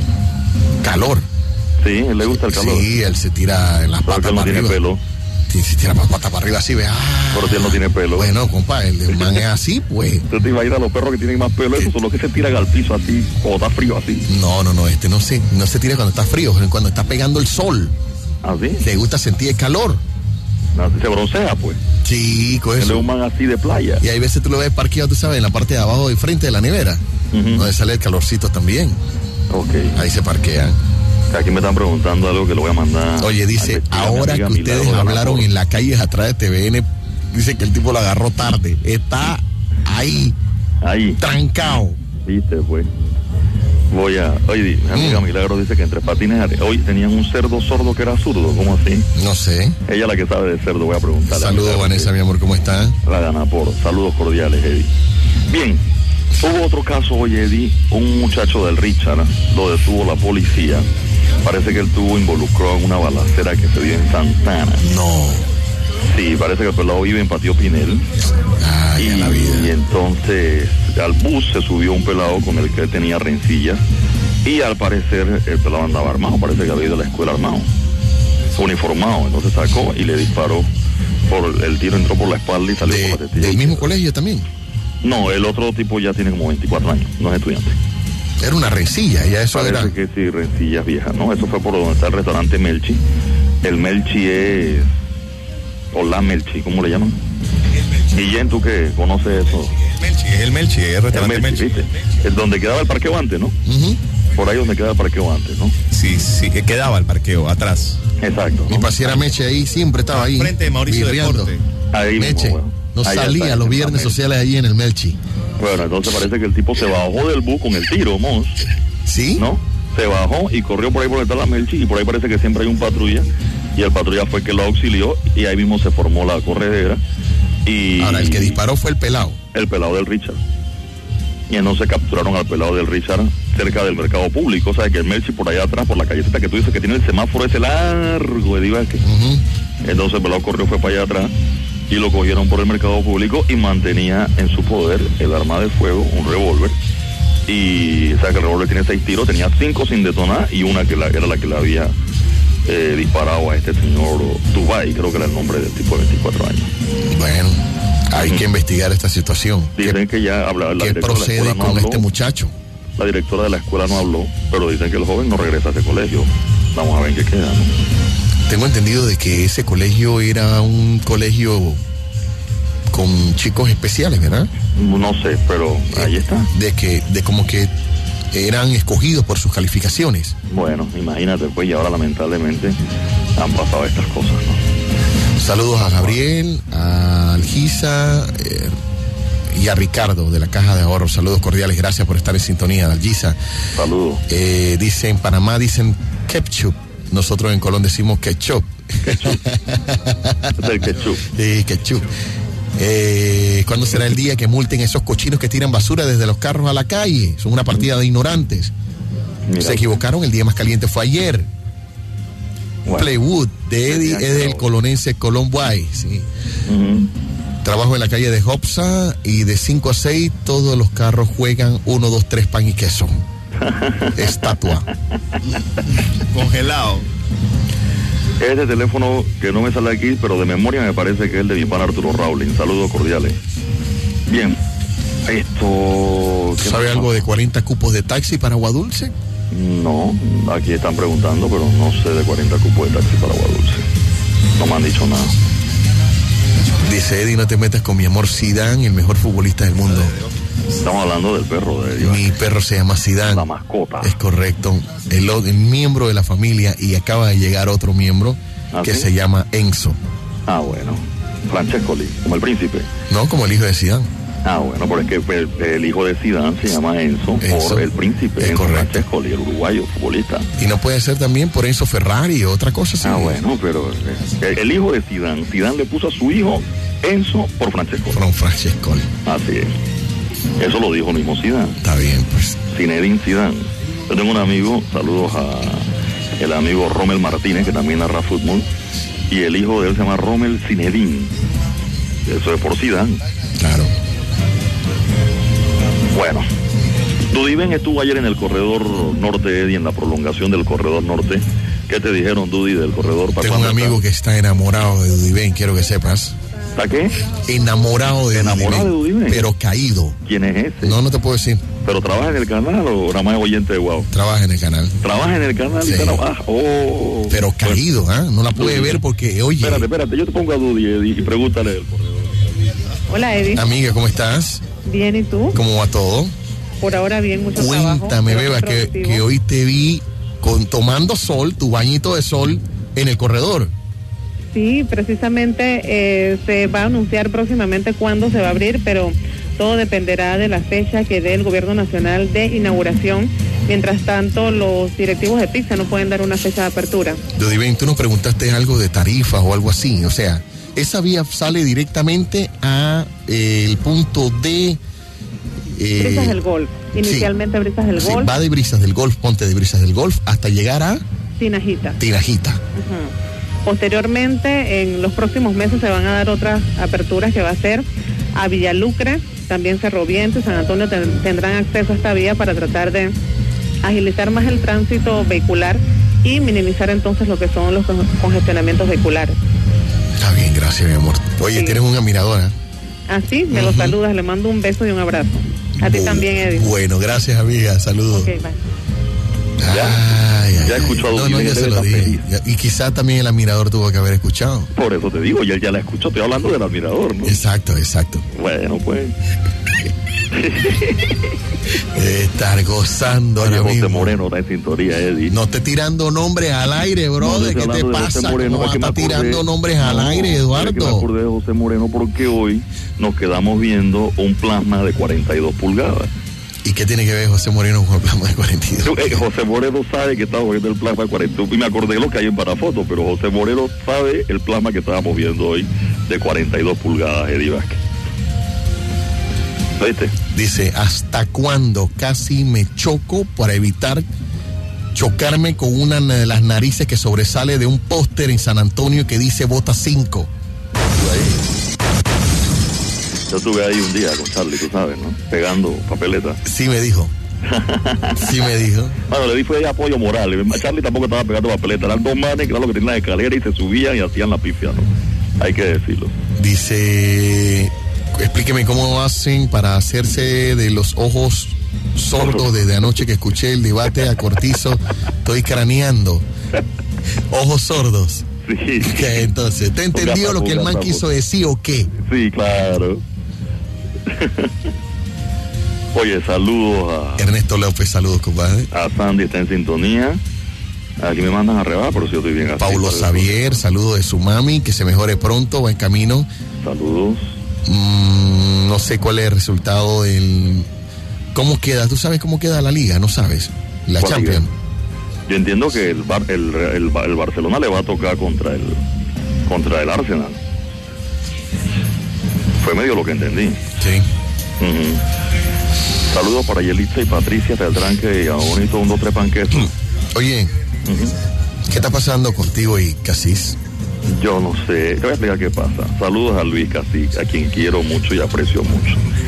Speaker 3: calor.
Speaker 2: Sí, él le gusta el calor.
Speaker 3: Sí, él se tira en las
Speaker 2: Pero
Speaker 3: patas
Speaker 2: que él no
Speaker 3: para
Speaker 2: tiene
Speaker 3: arriba.
Speaker 2: pelo.
Speaker 3: Sí, se tira las patas para arriba así, ve. Ah,
Speaker 2: Pero si él no tiene pelo.
Speaker 3: Bueno, compa, el, el man es así, pues.
Speaker 2: Tú te imaginas los perros que tienen más pelo, esos son los que se tiran al piso así, cuando está frío así.
Speaker 3: No, no, no, este no se, no se tira cuando está frío, cuando está pegando el sol.
Speaker 2: ¿Así?
Speaker 3: Le gusta sentir el calor.
Speaker 2: Se broncea, pues.
Speaker 3: Sí, con
Speaker 2: Él es
Speaker 3: eso.
Speaker 2: un man así de playa.
Speaker 3: Y hay veces tú lo ves parqueado, tú sabes, en la parte de abajo y frente de la nevera,
Speaker 2: Ujú.
Speaker 3: donde sale el calorcito también.
Speaker 2: Ok.
Speaker 3: Ahí se parquean.
Speaker 2: Aquí me están preguntando algo que lo voy a mandar.
Speaker 3: Oye,
Speaker 2: a
Speaker 3: dice,
Speaker 2: investigar a mi
Speaker 3: ahora que
Speaker 2: amiga
Speaker 3: ustedes
Speaker 2: Milagro de
Speaker 3: hablaron
Speaker 2: Anacor.
Speaker 3: en la calle atrás de T V N, dice que el tipo lo agarró tarde. Está ahí,
Speaker 2: Ahí,
Speaker 3: trancado.
Speaker 2: viste, pues. Voy a... Oye, mi amiga
Speaker 3: Mm.
Speaker 2: Milagro dice que entre patines... Hoy tenían un cerdo sordo que era zurdo, ¿cómo así?
Speaker 3: No sé.
Speaker 2: Ella la que sabe de cerdo, voy a preguntarle.
Speaker 3: Saludos, Vanessa, mi amor, ¿cómo está?
Speaker 2: La gana por saludos cordiales, Eddie. Bien, hubo otro caso hoy, Eddie, un muchacho del Richard, lo detuvo la policía. Parece que él estuvo involucrado en una balacera que se dio en Santana.
Speaker 3: No.
Speaker 2: Sí, parece que el pelado vive en Patio Pinel.
Speaker 3: Ay,
Speaker 2: y,
Speaker 3: a la vida.
Speaker 2: y entonces al bus se subió un pelado con el que él tenía rencillas. Y al parecer el pelado andaba armado, parece que había ido a la escuela armado. Uniformado, entonces sacó y le disparó. Por el tiro entró por la espalda y salió
Speaker 3: De-
Speaker 2: por la tetilla.
Speaker 3: ¿Del mismo colegio también?
Speaker 2: No, el otro tipo ya tiene como veinticuatro años, no es estudiante.
Speaker 3: Era una rencilla, ya eso
Speaker 2: Parece
Speaker 3: era.
Speaker 2: que sí, rencillas viejas, ¿no? Eso fue por donde está el restaurante Melchi. El Melchi es... O la Melchi, ¿cómo le llaman? Y Jen, ¿tú qué conoces eso?
Speaker 4: Melchi, es el Melchi, es el
Speaker 2: El
Speaker 4: restaurante
Speaker 2: Melchi,
Speaker 4: Melchi.
Speaker 2: ¿viste? Es donde quedaba el parqueo antes, ¿no?
Speaker 3: Ujú.
Speaker 2: Por ahí donde quedaba el parqueo antes, ¿no?
Speaker 4: Sí, sí, que quedaba el parqueo atrás.
Speaker 2: Exacto.
Speaker 3: Mi
Speaker 2: ¿no?
Speaker 3: pasiera Meche ahí, siempre estaba ahí.
Speaker 4: Frente de Mauricio
Speaker 3: birreando.
Speaker 4: Deporte.
Speaker 2: Ahí mismo,
Speaker 3: Meche,
Speaker 2: bueno.
Speaker 3: nos
Speaker 2: Ahí
Speaker 3: salía
Speaker 2: está,
Speaker 3: los
Speaker 2: en
Speaker 3: viernes
Speaker 2: la Melchi.
Speaker 3: sociales allí en el Melchi.
Speaker 2: Bueno, entonces parece que el tipo se bajó del bus con el tiro, Mons,
Speaker 3: ¿Sí?
Speaker 2: ¿no? Se bajó y corrió por ahí por donde está la Melchi y por ahí parece que siempre hay un patrulla y el patrulla fue que lo auxilió y ahí mismo se formó la corredera y
Speaker 3: Ahora, el que disparó fue el pelado.
Speaker 2: el pelado del Richard. Y entonces capturaron al pelado del Richard cerca del mercado público, o sea que el Melchi por allá atrás, por la callecita que tú dices que tiene el semáforo ese largo, Eddie Vázquez.
Speaker 3: Ujú.
Speaker 2: Entonces el pelado corrió, fue para allá atrás y lo cogieron por el mercado público y mantenía en su poder el arma de fuego, un revólver. Y o sea que el revólver tiene seis tiros, tenía cinco sin detonar y una que la, era la que le había eh, disparado a este señor Dubai, creo que era el nombre del tipo de veinticuatro años.
Speaker 3: Bueno, hay que investigar esta situación.
Speaker 2: Dicen
Speaker 3: ¿Qué,
Speaker 2: que ya habla, la
Speaker 3: qué
Speaker 2: directora de la
Speaker 3: procede
Speaker 2: escuela no
Speaker 3: con
Speaker 2: habló,
Speaker 3: este muchacho?
Speaker 2: la directora de la escuela no habló, pero dicen que el joven no regresa a ese colegio. Vamos a ver en qué queda, ¿no?
Speaker 3: Tengo entendido de que ese colegio era un colegio con chicos especiales, ¿verdad?
Speaker 2: No sé, pero ahí está.
Speaker 3: De que, de como que eran escogidos por sus calificaciones.
Speaker 2: Bueno, imagínate, pues, y ahora lamentablemente han pasado estas cosas, ¿no?
Speaker 3: Saludos a Gabriel, a Algisa eh, y a Ricardo de la Caja de Ahorros. Saludos cordiales, gracias por estar en sintonía, Algisa.
Speaker 2: Saludos.
Speaker 3: Eh, dice en Panamá, dicen ketchup. Nosotros en Colón decimos ketchup.
Speaker 2: Es el ketchup.
Speaker 3: Sí, ketchup. Eh, ¿Cuándo será el día que multen esos cochinos que tiran basura desde los carros a la calle? Son una partida de ignorantes.
Speaker 2: Mira,
Speaker 3: Se equivocaron, el día más caliente fue ayer.
Speaker 2: bueno.
Speaker 3: Playwood de Eddie
Speaker 2: Tenía
Speaker 3: es
Speaker 2: que
Speaker 3: del
Speaker 2: no.
Speaker 3: colonense Colón Guay. Sí.
Speaker 2: Ujú.
Speaker 3: Trabajo en la calle de Hopsa y de cinco a seis todos los carros juegan uno, dos, tres pan y queso. Estatua.
Speaker 4: Congelado.
Speaker 2: Este teléfono que no me sale aquí, pero de memoria me parece que es el de mi pan Arturo Rowling. Saludos cordiales. Bien, esto...
Speaker 3: ¿Sabe algo de cuarenta cupos de taxi para Agua Dulce?
Speaker 2: No, aquí están preguntando, pero no sé de cuarenta cupos de taxi para Agua Dulce. No me han dicho nada.
Speaker 3: Dice Eddie, no te metas con mi amor Zidane, el mejor futbolista del mundo.
Speaker 2: Estamos hablando del perro de Dios.
Speaker 3: Mi perro se llama Zidane.
Speaker 2: La mascota.
Speaker 3: Es correcto. El, el miembro de la familia, y acaba de llegar otro miembro
Speaker 2: ¿Ah,
Speaker 3: que
Speaker 2: sí?
Speaker 3: se llama Enzo.
Speaker 2: Ah, bueno. Francescoli, como el príncipe.
Speaker 3: No, como el hijo de Zidane.
Speaker 2: Ah, bueno, pero es que el, el hijo de Zidane se llama Enzo,
Speaker 3: Enzo.
Speaker 2: por el príncipe,
Speaker 3: Es
Speaker 2: Enzo
Speaker 3: correcto.
Speaker 2: Francescoli, el uruguayo futbolista.
Speaker 3: Y no puede ser también por Enzo Ferrari o otra cosa así.
Speaker 2: Ah, bueno, pero eh, el, el hijo de Zidane, Zidane le puso a su hijo Enzo por Francesco.
Speaker 3: From Francescoli.
Speaker 2: Así es. Eso lo dijo mismo Zidane.
Speaker 3: Está bien, pues.
Speaker 2: Zinedine Zidane. Yo tengo un amigo, saludos a el amigo Rommel Martínez, que también narra fútbol, y el hijo de él se llama Rommel Zinedine. Eso es por Zidane.
Speaker 3: Claro.
Speaker 2: Bueno, Dudiven estuvo ayer en el corredor norte, Eddie, en la prolongación del corredor norte. ¿Qué te dijeron, Dudi, del corredor?
Speaker 3: Tengo un amigo está? que está enamorado de Dudiven, quiero que sepas.
Speaker 2: ¿Está qué?
Speaker 3: Enamorado de
Speaker 2: Enamorado de
Speaker 3: Dudiven,
Speaker 2: Dudiven.
Speaker 3: pero caído.
Speaker 2: ¿Quién es ese?
Speaker 3: No, no te puedo decir.
Speaker 2: ¿Pero trabaja en el canal o nada más es oyente de Guau?
Speaker 3: Trabaja en el canal.
Speaker 2: Trabaja en el canal
Speaker 3: Sí.
Speaker 2: y trabaja. Oh.
Speaker 3: Pero caído, ¿ah? ¿eh? No la puede
Speaker 2: Dudiven.
Speaker 3: ver porque, oye.
Speaker 2: Espérate, espérate, yo te pongo a Dudi, Eddie, y pregúntale del corredor.
Speaker 5: Hola, Eddie.
Speaker 3: Amiga, ¿cómo estás?
Speaker 5: Bien, ¿y tú?
Speaker 3: ¿Cómo va todo?
Speaker 5: Por ahora bien, mucho trabajo.
Speaker 3: Cuéntame,
Speaker 5: pero
Speaker 3: Beba,
Speaker 5: muy
Speaker 3: que,
Speaker 5: productivo.
Speaker 3: que hoy te vi con tomando sol, tu bañito de sol, en el corredor.
Speaker 5: Sí, precisamente eh, se va a anunciar próximamente cuándo se va a abrir, pero todo dependerá de la fecha que dé el Gobierno Nacional de inauguración. Mientras tanto, los directivos de Pizza no pueden dar una fecha de apertura.
Speaker 3: Dudiven, tú nos preguntaste algo de tarifas o algo así, o sea, esa vía sale directamente a eh, el punto de... Eh,
Speaker 5: Brisas del Golf. Inicialmente
Speaker 3: sí,
Speaker 5: Brisas del
Speaker 3: sí,
Speaker 5: Golf,
Speaker 3: va de Brisas del Golf, ponte de Brisas del Golf, hasta llegar a
Speaker 5: Tinajita.
Speaker 3: Tinajita.
Speaker 5: Ujú. Posteriormente, en los próximos meses se van a dar otras aperturas que va a ser a Villalucre, también Cerro Viento y San Antonio ten- tendrán acceso a esta vía para tratar de agilizar más el tránsito vehicular y minimizar entonces lo que son los con- congestionamientos vehiculares.
Speaker 3: Está bien, gracias, mi amor. Oye,
Speaker 5: Sí.
Speaker 3: tienes un admirador, ¿eh?
Speaker 5: Así, me los
Speaker 3: Ujú.
Speaker 5: saludas, le mando un beso y un abrazo. A ti
Speaker 3: Bu-
Speaker 5: también, Eddie.
Speaker 3: Bueno, gracias, amiga, saludos.
Speaker 5: Ok, bye.
Speaker 2: Ya,
Speaker 3: Ay, ay,
Speaker 2: ya
Speaker 3: ay.
Speaker 2: escuchó a
Speaker 3: No, no,
Speaker 2: Dudiven,
Speaker 3: ya
Speaker 2: él
Speaker 3: se
Speaker 2: debe
Speaker 3: lo
Speaker 2: estar
Speaker 3: dije.
Speaker 2: feliz.
Speaker 3: Ya- Y quizá también el admirador tuvo que haber escuchado.
Speaker 2: Por eso te digo, y él ya la escuchó, estoy hablando del admirador, ¿no?
Speaker 3: Exacto, exacto.
Speaker 2: Bueno, pues.
Speaker 3: Debe estar gozando
Speaker 2: Oye,
Speaker 3: ahora
Speaker 2: José
Speaker 3: mismo.
Speaker 2: Moreno está en sintonía, Eddie.
Speaker 3: No esté tirando nombres al aire,
Speaker 2: No,
Speaker 3: brother.
Speaker 2: yo
Speaker 3: ¿Qué
Speaker 2: estoy
Speaker 3: te
Speaker 2: hablando de José
Speaker 3: pasa?
Speaker 2: Moreno,
Speaker 3: ¿Cómo
Speaker 2: es que
Speaker 3: vas a
Speaker 2: me
Speaker 3: estar
Speaker 2: acordé-
Speaker 3: tirando nombres al
Speaker 2: No,
Speaker 3: aire,
Speaker 2: es que me
Speaker 3: Eduardo?
Speaker 2: acordé de José Moreno porque hoy nos quedamos viendo un plasma de cuarenta y dos pulgadas.
Speaker 3: ¿Y qué tiene que ver José Moreno con el plasma de cuarenta y dos?
Speaker 2: Eh, José Moreno sabe que estamos viendo el plasma de cuarenta y dos, y me acordé de lo que hay en Parafoto, pero José Moreno sabe el plasma que estábamos viendo hoy de cuarenta y dos pulgadas, Eddie Vázquez. ¿Viste?
Speaker 3: Dice, ¿hasta cuándo casi me choco para evitar chocarme con una de las narices que sobresale de un póster en San Antonio que dice Bota cinco?
Speaker 2: Yo estuve ahí un día con Charlie, tú sabes, ¿no? Pegando papeletas.
Speaker 3: Sí me dijo. Sí me dijo.
Speaker 2: Bueno, le di fue apoyo moral. Charlie tampoco estaba pegando papeletas. Eran dos manes que eran los que tenían la escalera y se subían y hacían la pifia, ¿no? Hay que decirlo.
Speaker 3: Dice, explíqueme cómo hacen para hacerse de los ojos sordos desde anoche que escuché el debate a Cortizo. Estoy craneando. Ojos sordos.
Speaker 2: Sí.
Speaker 3: ¿Qué, entonces? ¿Te entendió lo que el man quiso decir o qué?
Speaker 2: Sí, claro. Oye, saludos a,
Speaker 3: Ernesto López, saludos, compadre.
Speaker 2: a Sandy, está en sintonía. Aquí me mandan a rebar, pero si yo estoy bien así.
Speaker 3: Paulo
Speaker 2: por eso.
Speaker 3: Xavier, saludos de su mami, que se mejore pronto, va en camino.
Speaker 2: Saludos.
Speaker 3: Mm, no sé cuál es el resultado del... ¿Cómo queda? ¿Tú sabes cómo queda la liga? ¿No sabes? La
Speaker 2: ¿Cuál
Speaker 3: Champions.
Speaker 2: liga? Yo entiendo que el, Bar- el, el, el Barcelona le va a tocar contra el contra el Arsenal. Fue medio lo que entendí.
Speaker 3: Sí.
Speaker 2: Ujú. Saludos para Yelitza y Patricia Beltrán, y a bonito un dos tres panquetos.
Speaker 3: Oye,
Speaker 2: Ujú.
Speaker 3: ¿qué está pasando contigo y Casís?
Speaker 2: Yo no sé, te voy a explicar qué pasa. Saludos a Luis Cacique, a quien quiero mucho y aprecio mucho.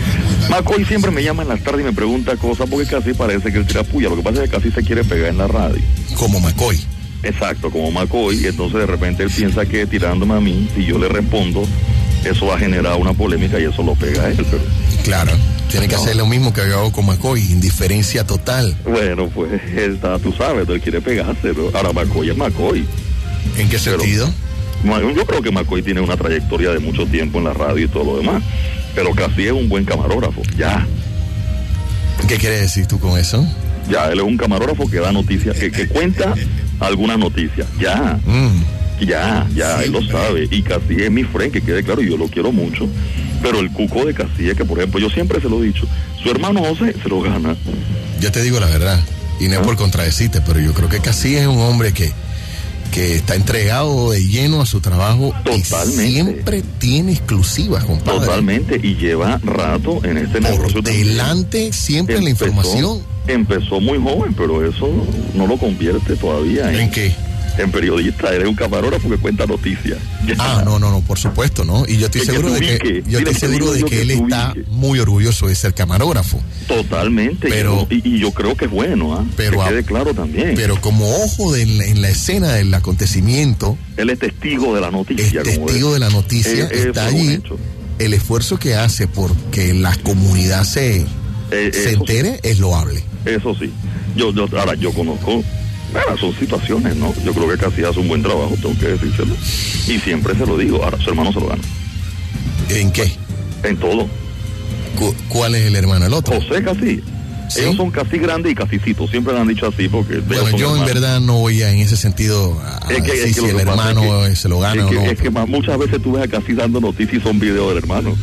Speaker 2: Macoy siempre me llama en las tardes y me pregunta cosas porque casi parece que él tira puya. Lo que pasa es que casi se quiere pegar en la radio.
Speaker 3: Como McCoy.
Speaker 2: Exacto, como McCoy. Y entonces de repente él piensa que tirándome a mí, si yo le respondo, eso va a generar una polémica y eso lo pega a él. Pero...
Speaker 3: Claro, tiene que no. hacer lo mismo que yo hago con McCoy, indiferencia total.
Speaker 2: Bueno, pues él está, tú sabes, él quiere pegarse. ¿No? Ahora McCoy es McCoy.
Speaker 3: ¿En qué sentido?
Speaker 2: Pero, yo creo que McCoy tiene una trayectoria de mucho tiempo en la radio y todo lo demás. Pero casi es un buen camarógrafo, ya.
Speaker 3: ¿Qué quieres decir tú con eso?
Speaker 2: Ya, él es un camarógrafo que da noticias, que, que cuenta algunas noticias, ya. Mm. Ya, ya, sí, él lo sabe. Y casi es mi friend, que quede claro, y yo lo quiero mucho. Pero el cuco de Cacique, que por ejemplo, yo siempre se lo he dicho, su hermano José se lo gana.
Speaker 3: Yo te digo la verdad, y no es ¿Ah? por contradecirte, pero yo creo que Cacique es un hombre que... que está entregado de lleno a su trabajo.
Speaker 2: Totalmente.
Speaker 3: Y siempre tiene exclusivas, compadre.
Speaker 2: Totalmente, y lleva rato en este
Speaker 3: Por
Speaker 2: negocio.
Speaker 3: delante también. Siempre en la información.
Speaker 2: Empezó muy joven, pero eso no lo convierte todavía en...
Speaker 3: ¿En qué?
Speaker 2: En periodista, eres un camarógrafo que cuenta noticias. Ya.
Speaker 3: Ah, no, no, no, por supuesto, ¿no? Y yo estoy que seguro que de que yo estoy seguro de que, que él está muy orgulloso de ser camarógrafo.
Speaker 2: Totalmente.
Speaker 3: Pero
Speaker 2: y, y yo creo que es bueno, ¿ah? ¿eh? Pero que quede claro también.
Speaker 3: Pero como ojo de, en la escena del acontecimiento,
Speaker 2: él es testigo de la noticia.
Speaker 3: Es testigo es. de la noticia, eh, está allí. El esfuerzo que hace porque la comunidad se, eh, se entere sí. es loable.
Speaker 2: Eso sí. Yo, yo ahora yo conozco. Bueno, son situaciones, ¿no? Yo creo que casi hace un buen trabajo, tengo que decírselo. Y siempre se lo digo, ahora su hermano se lo gana.
Speaker 3: ¿En qué?
Speaker 2: En todo.
Speaker 3: Cu- ¿Cuál es el hermano? ¿El otro?
Speaker 2: José Casi. ¿Sí? Ellos son casi grandes y casicitos, siempre lo han dicho así porque...
Speaker 3: Bueno, yo hermanos. En verdad no voy a, en ese sentido a es que, decir es que si el hermano es que, se lo gana
Speaker 2: es que,
Speaker 3: o no.
Speaker 2: Es que más, muchas veces tú ves a Casi dando noticias y son videos del hermano.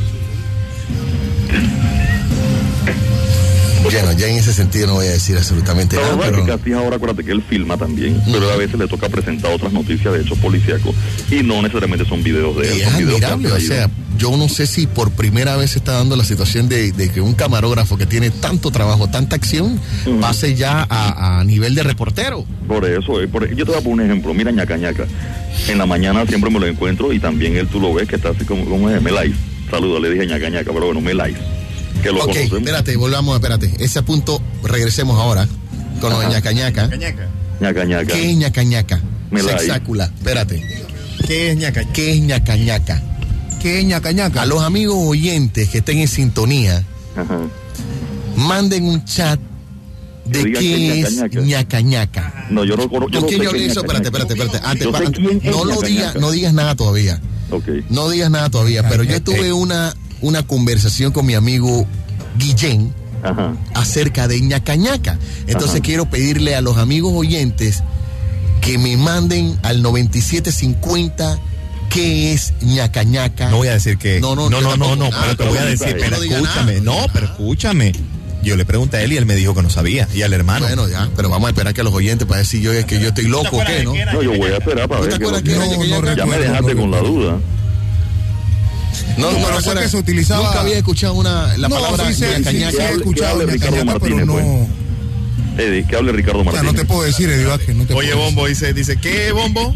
Speaker 3: Bueno, ya en ese sentido no voy a decir absolutamente
Speaker 2: no,
Speaker 3: nada.
Speaker 2: No,
Speaker 3: pero...
Speaker 2: que Casi ahora, acuérdate que él filma también, uh-huh. pero a veces le toca presentar otras noticias de hechos policíacos y no necesariamente son videos de él.
Speaker 3: Y es admirable, o sea, yo no sé si por primera vez se está dando la situación de, de que un camarógrafo que tiene tanto trabajo, tanta acción, uh-huh. pase ya a, a nivel de reportero.
Speaker 2: Por eso, eh, por, yo te voy a poner un ejemplo, mira Ñaca Ñaca, en la mañana siempre me lo encuentro y también él tú lo ves que está así como, como es, Melais, saludo, le dije Ñaca Ñaca, pero bueno, Melais. Que lo
Speaker 3: ok, conocemos. Espérate, volvamos, espérate. Ese punto, regresemos ahora con lo de Ñaca Ñaca.
Speaker 2: Ñaca Ñaca.
Speaker 3: ¿Qué es Ñaca Ñaca? Sexácula, espérate.
Speaker 4: ¿Qué es Ñaca?
Speaker 3: ¿Qué es Ñaca Ñaca?
Speaker 4: ¿Qué es Ñaca Ñaca?
Speaker 3: A los amigos oyentes que estén en sintonía, Ajá. manden un chat de qué que es Ñaca Ñaca.
Speaker 2: No, yo no conozco.
Speaker 3: ¿Con quién yo hablé eso? Espérate, espérate, espérate. Antes, pa, no lo digas, no digas nada todavía.
Speaker 2: Okay.
Speaker 3: No digas nada todavía, pero yo tuve una una conversación con mi amigo Guillén Ajá. acerca de Ñaca Ñaca. Entonces Ajá. quiero pedirle a los amigos oyentes que me manden al noventa y siete cincuenta qué es Ñaca Ñaca.
Speaker 4: No voy a decir que
Speaker 3: no no
Speaker 4: no no no, no pero te voy a decir, pero no escúchame, no, pero escúchame. Yo le pregunté a él y él me dijo que no sabía, y al hermano.
Speaker 3: Bueno, ya, pero vamos a esperar que a los oyentes para decir yo es que yo estoy loco o qué, ¿no?
Speaker 2: No, yo voy a esperar para ver.
Speaker 3: ¿Te acuerdas
Speaker 2: que
Speaker 3: que
Speaker 2: no,
Speaker 3: no,
Speaker 2: no, ya me dejaste con la duda.
Speaker 3: No, no, no, no que se utilizaba. Nunca había escuchado una, la
Speaker 6: no,
Speaker 3: palabra
Speaker 6: sí,
Speaker 3: Ñaca Ñaca.
Speaker 6: Sí, sí, he escuchado
Speaker 2: Ricardo Martínez,
Speaker 6: pero no.
Speaker 2: Eddie, que hable Ricardo Martínez.
Speaker 6: O sea, no te puedo decir, Eddie Vázquez, no te
Speaker 4: Oye,
Speaker 6: puedo
Speaker 4: Bombo dice, dice, ¿qué Bombo?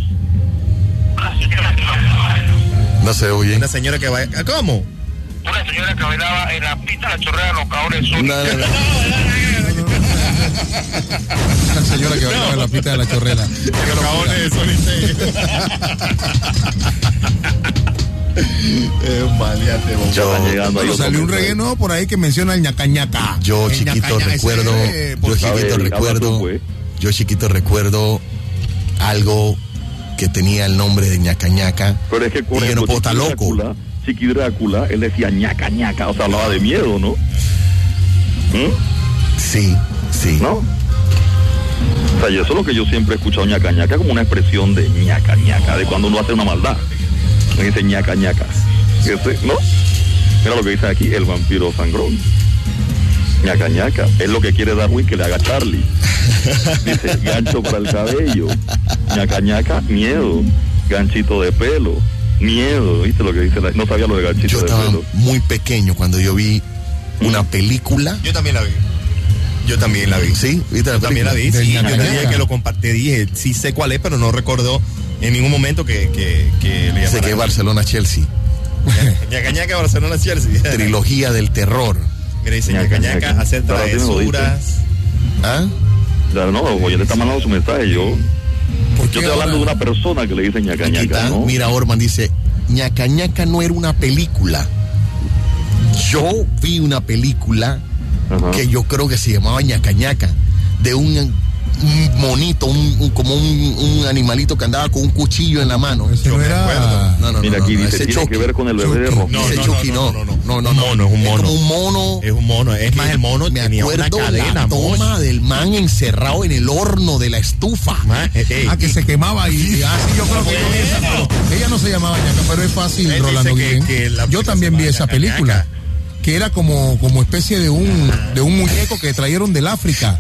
Speaker 3: No se oye.
Speaker 4: Una señora que va, ¿cómo?
Speaker 7: Una señora que bailaba en la pista de la chorrera de los caones sur.
Speaker 3: No, no, no.
Speaker 6: Una señora que bailaba en la pista de la chorrera.
Speaker 4: Los caones de Sol. Es maleante, Bombo.
Speaker 2: Ya están llegando ahí.
Speaker 6: Salió un reggae nuevo por ahí que menciona el Ñaca Ñaca.
Speaker 3: Yo el chiquito ñaca, recuerdo, ese, yo chiquito recuerdo, tú, yo chiquito recuerdo algo que tenía el nombre de Ñaca Ñaca.
Speaker 2: Pero es que por
Speaker 3: y
Speaker 2: ejemplo,
Speaker 3: yo no puedo estar loco.
Speaker 2: Drácula, Chiqui Drácula, él decía Ñaca Ñaca, o sea, hablaba de miedo, ¿no? ¿Mm?
Speaker 3: Sí, sí.
Speaker 2: ¿No? O sea, y eso es lo que yo siempre he escuchado, Ñaca Ñaca, como una expresión de Ñaca Ñaca, de cuando uno hace una maldad. Me dice Ñaca Ñaca. ¿No? Mira lo que dice aquí, el vampiro sangrón. Ñaca Ñaca. Es lo que quiere Darwin que le haga Charlie. Dice, gancho para el cabello. Ñaca Ñaca, miedo. Ganchito de pelo. Miedo. ¿Viste lo que dice? No sabía lo de ganchito
Speaker 3: yo
Speaker 2: de
Speaker 3: estaba
Speaker 2: pelo.
Speaker 3: Muy pequeño cuando yo vi una película.
Speaker 4: Yo también la vi. Yo también la vi.
Speaker 3: ¿Sí? ¿Viste la
Speaker 4: también la vi. Sí, el día que lo compartí dije, sí sé cuál es, pero no recuerdo en ningún momento que, que, que le
Speaker 3: sé que Barcelona-Chelsea.
Speaker 4: Ñaca Ñaca, Barcelona-Chelsea.
Speaker 3: Trilogía del terror.
Speaker 4: Mira, dice ñaca ñaca, hacer
Speaker 2: Ahora sí me lo
Speaker 4: travesuras.
Speaker 3: ¿Ah?
Speaker 2: Ya, no, oye, le está mandando su mensaje. Yo,
Speaker 6: ¿Por
Speaker 2: yo
Speaker 6: qué
Speaker 2: estoy hablando
Speaker 6: ahora?
Speaker 2: de una persona que le dice ñaca
Speaker 3: Aquí
Speaker 2: ñaca,
Speaker 3: está.
Speaker 2: ¿no?
Speaker 3: Mira, Orman dice, ñaca ñaca no era una película. Yo vi una película
Speaker 2: Ajá.
Speaker 3: que yo creo que se llamaba ñaca ñaca, de un, un monito, un, un- como un, un animalito que andaba con un cuchillo en la mano.
Speaker 6: Ese
Speaker 4: Yo
Speaker 6: no
Speaker 4: me
Speaker 6: era.
Speaker 4: acuerdo.
Speaker 3: No, no,
Speaker 2: Mira,
Speaker 3: no,
Speaker 2: aquí
Speaker 3: no,
Speaker 2: dice,
Speaker 3: ese
Speaker 2: tiene
Speaker 3: Chucky.
Speaker 2: que ver con el bebé de
Speaker 3: Chucky.
Speaker 2: Rocky.
Speaker 4: No,
Speaker 3: Ese
Speaker 4: no,
Speaker 3: Chucky
Speaker 4: no,
Speaker 3: no.
Speaker 4: no, no,
Speaker 3: No, no,
Speaker 4: un
Speaker 3: no.
Speaker 4: mono, es un mono.
Speaker 3: como un mono.
Speaker 4: Es un mono, es más el mono
Speaker 3: Me
Speaker 4: tenía una
Speaker 3: acuerdo
Speaker 4: cadena,
Speaker 3: la toma
Speaker 4: mono.
Speaker 3: del man encerrado en el horno de la estufa.
Speaker 4: Ma- eh, eh,
Speaker 6: Ah, que
Speaker 4: y-
Speaker 6: se quemaba y, y así yo creo que yo vi esa, pero ella no se llamaba ñaca, pero es fácil,
Speaker 4: Él dice
Speaker 6: Rolando
Speaker 4: que-
Speaker 6: Guillén.
Speaker 4: que la
Speaker 6: Yo
Speaker 4: película
Speaker 6: también
Speaker 4: se
Speaker 6: vi
Speaker 4: llama
Speaker 6: esa
Speaker 4: ñaca
Speaker 6: película,
Speaker 4: ñaca.
Speaker 6: que era como, como especie de un, de un muñeco que trajeron del África.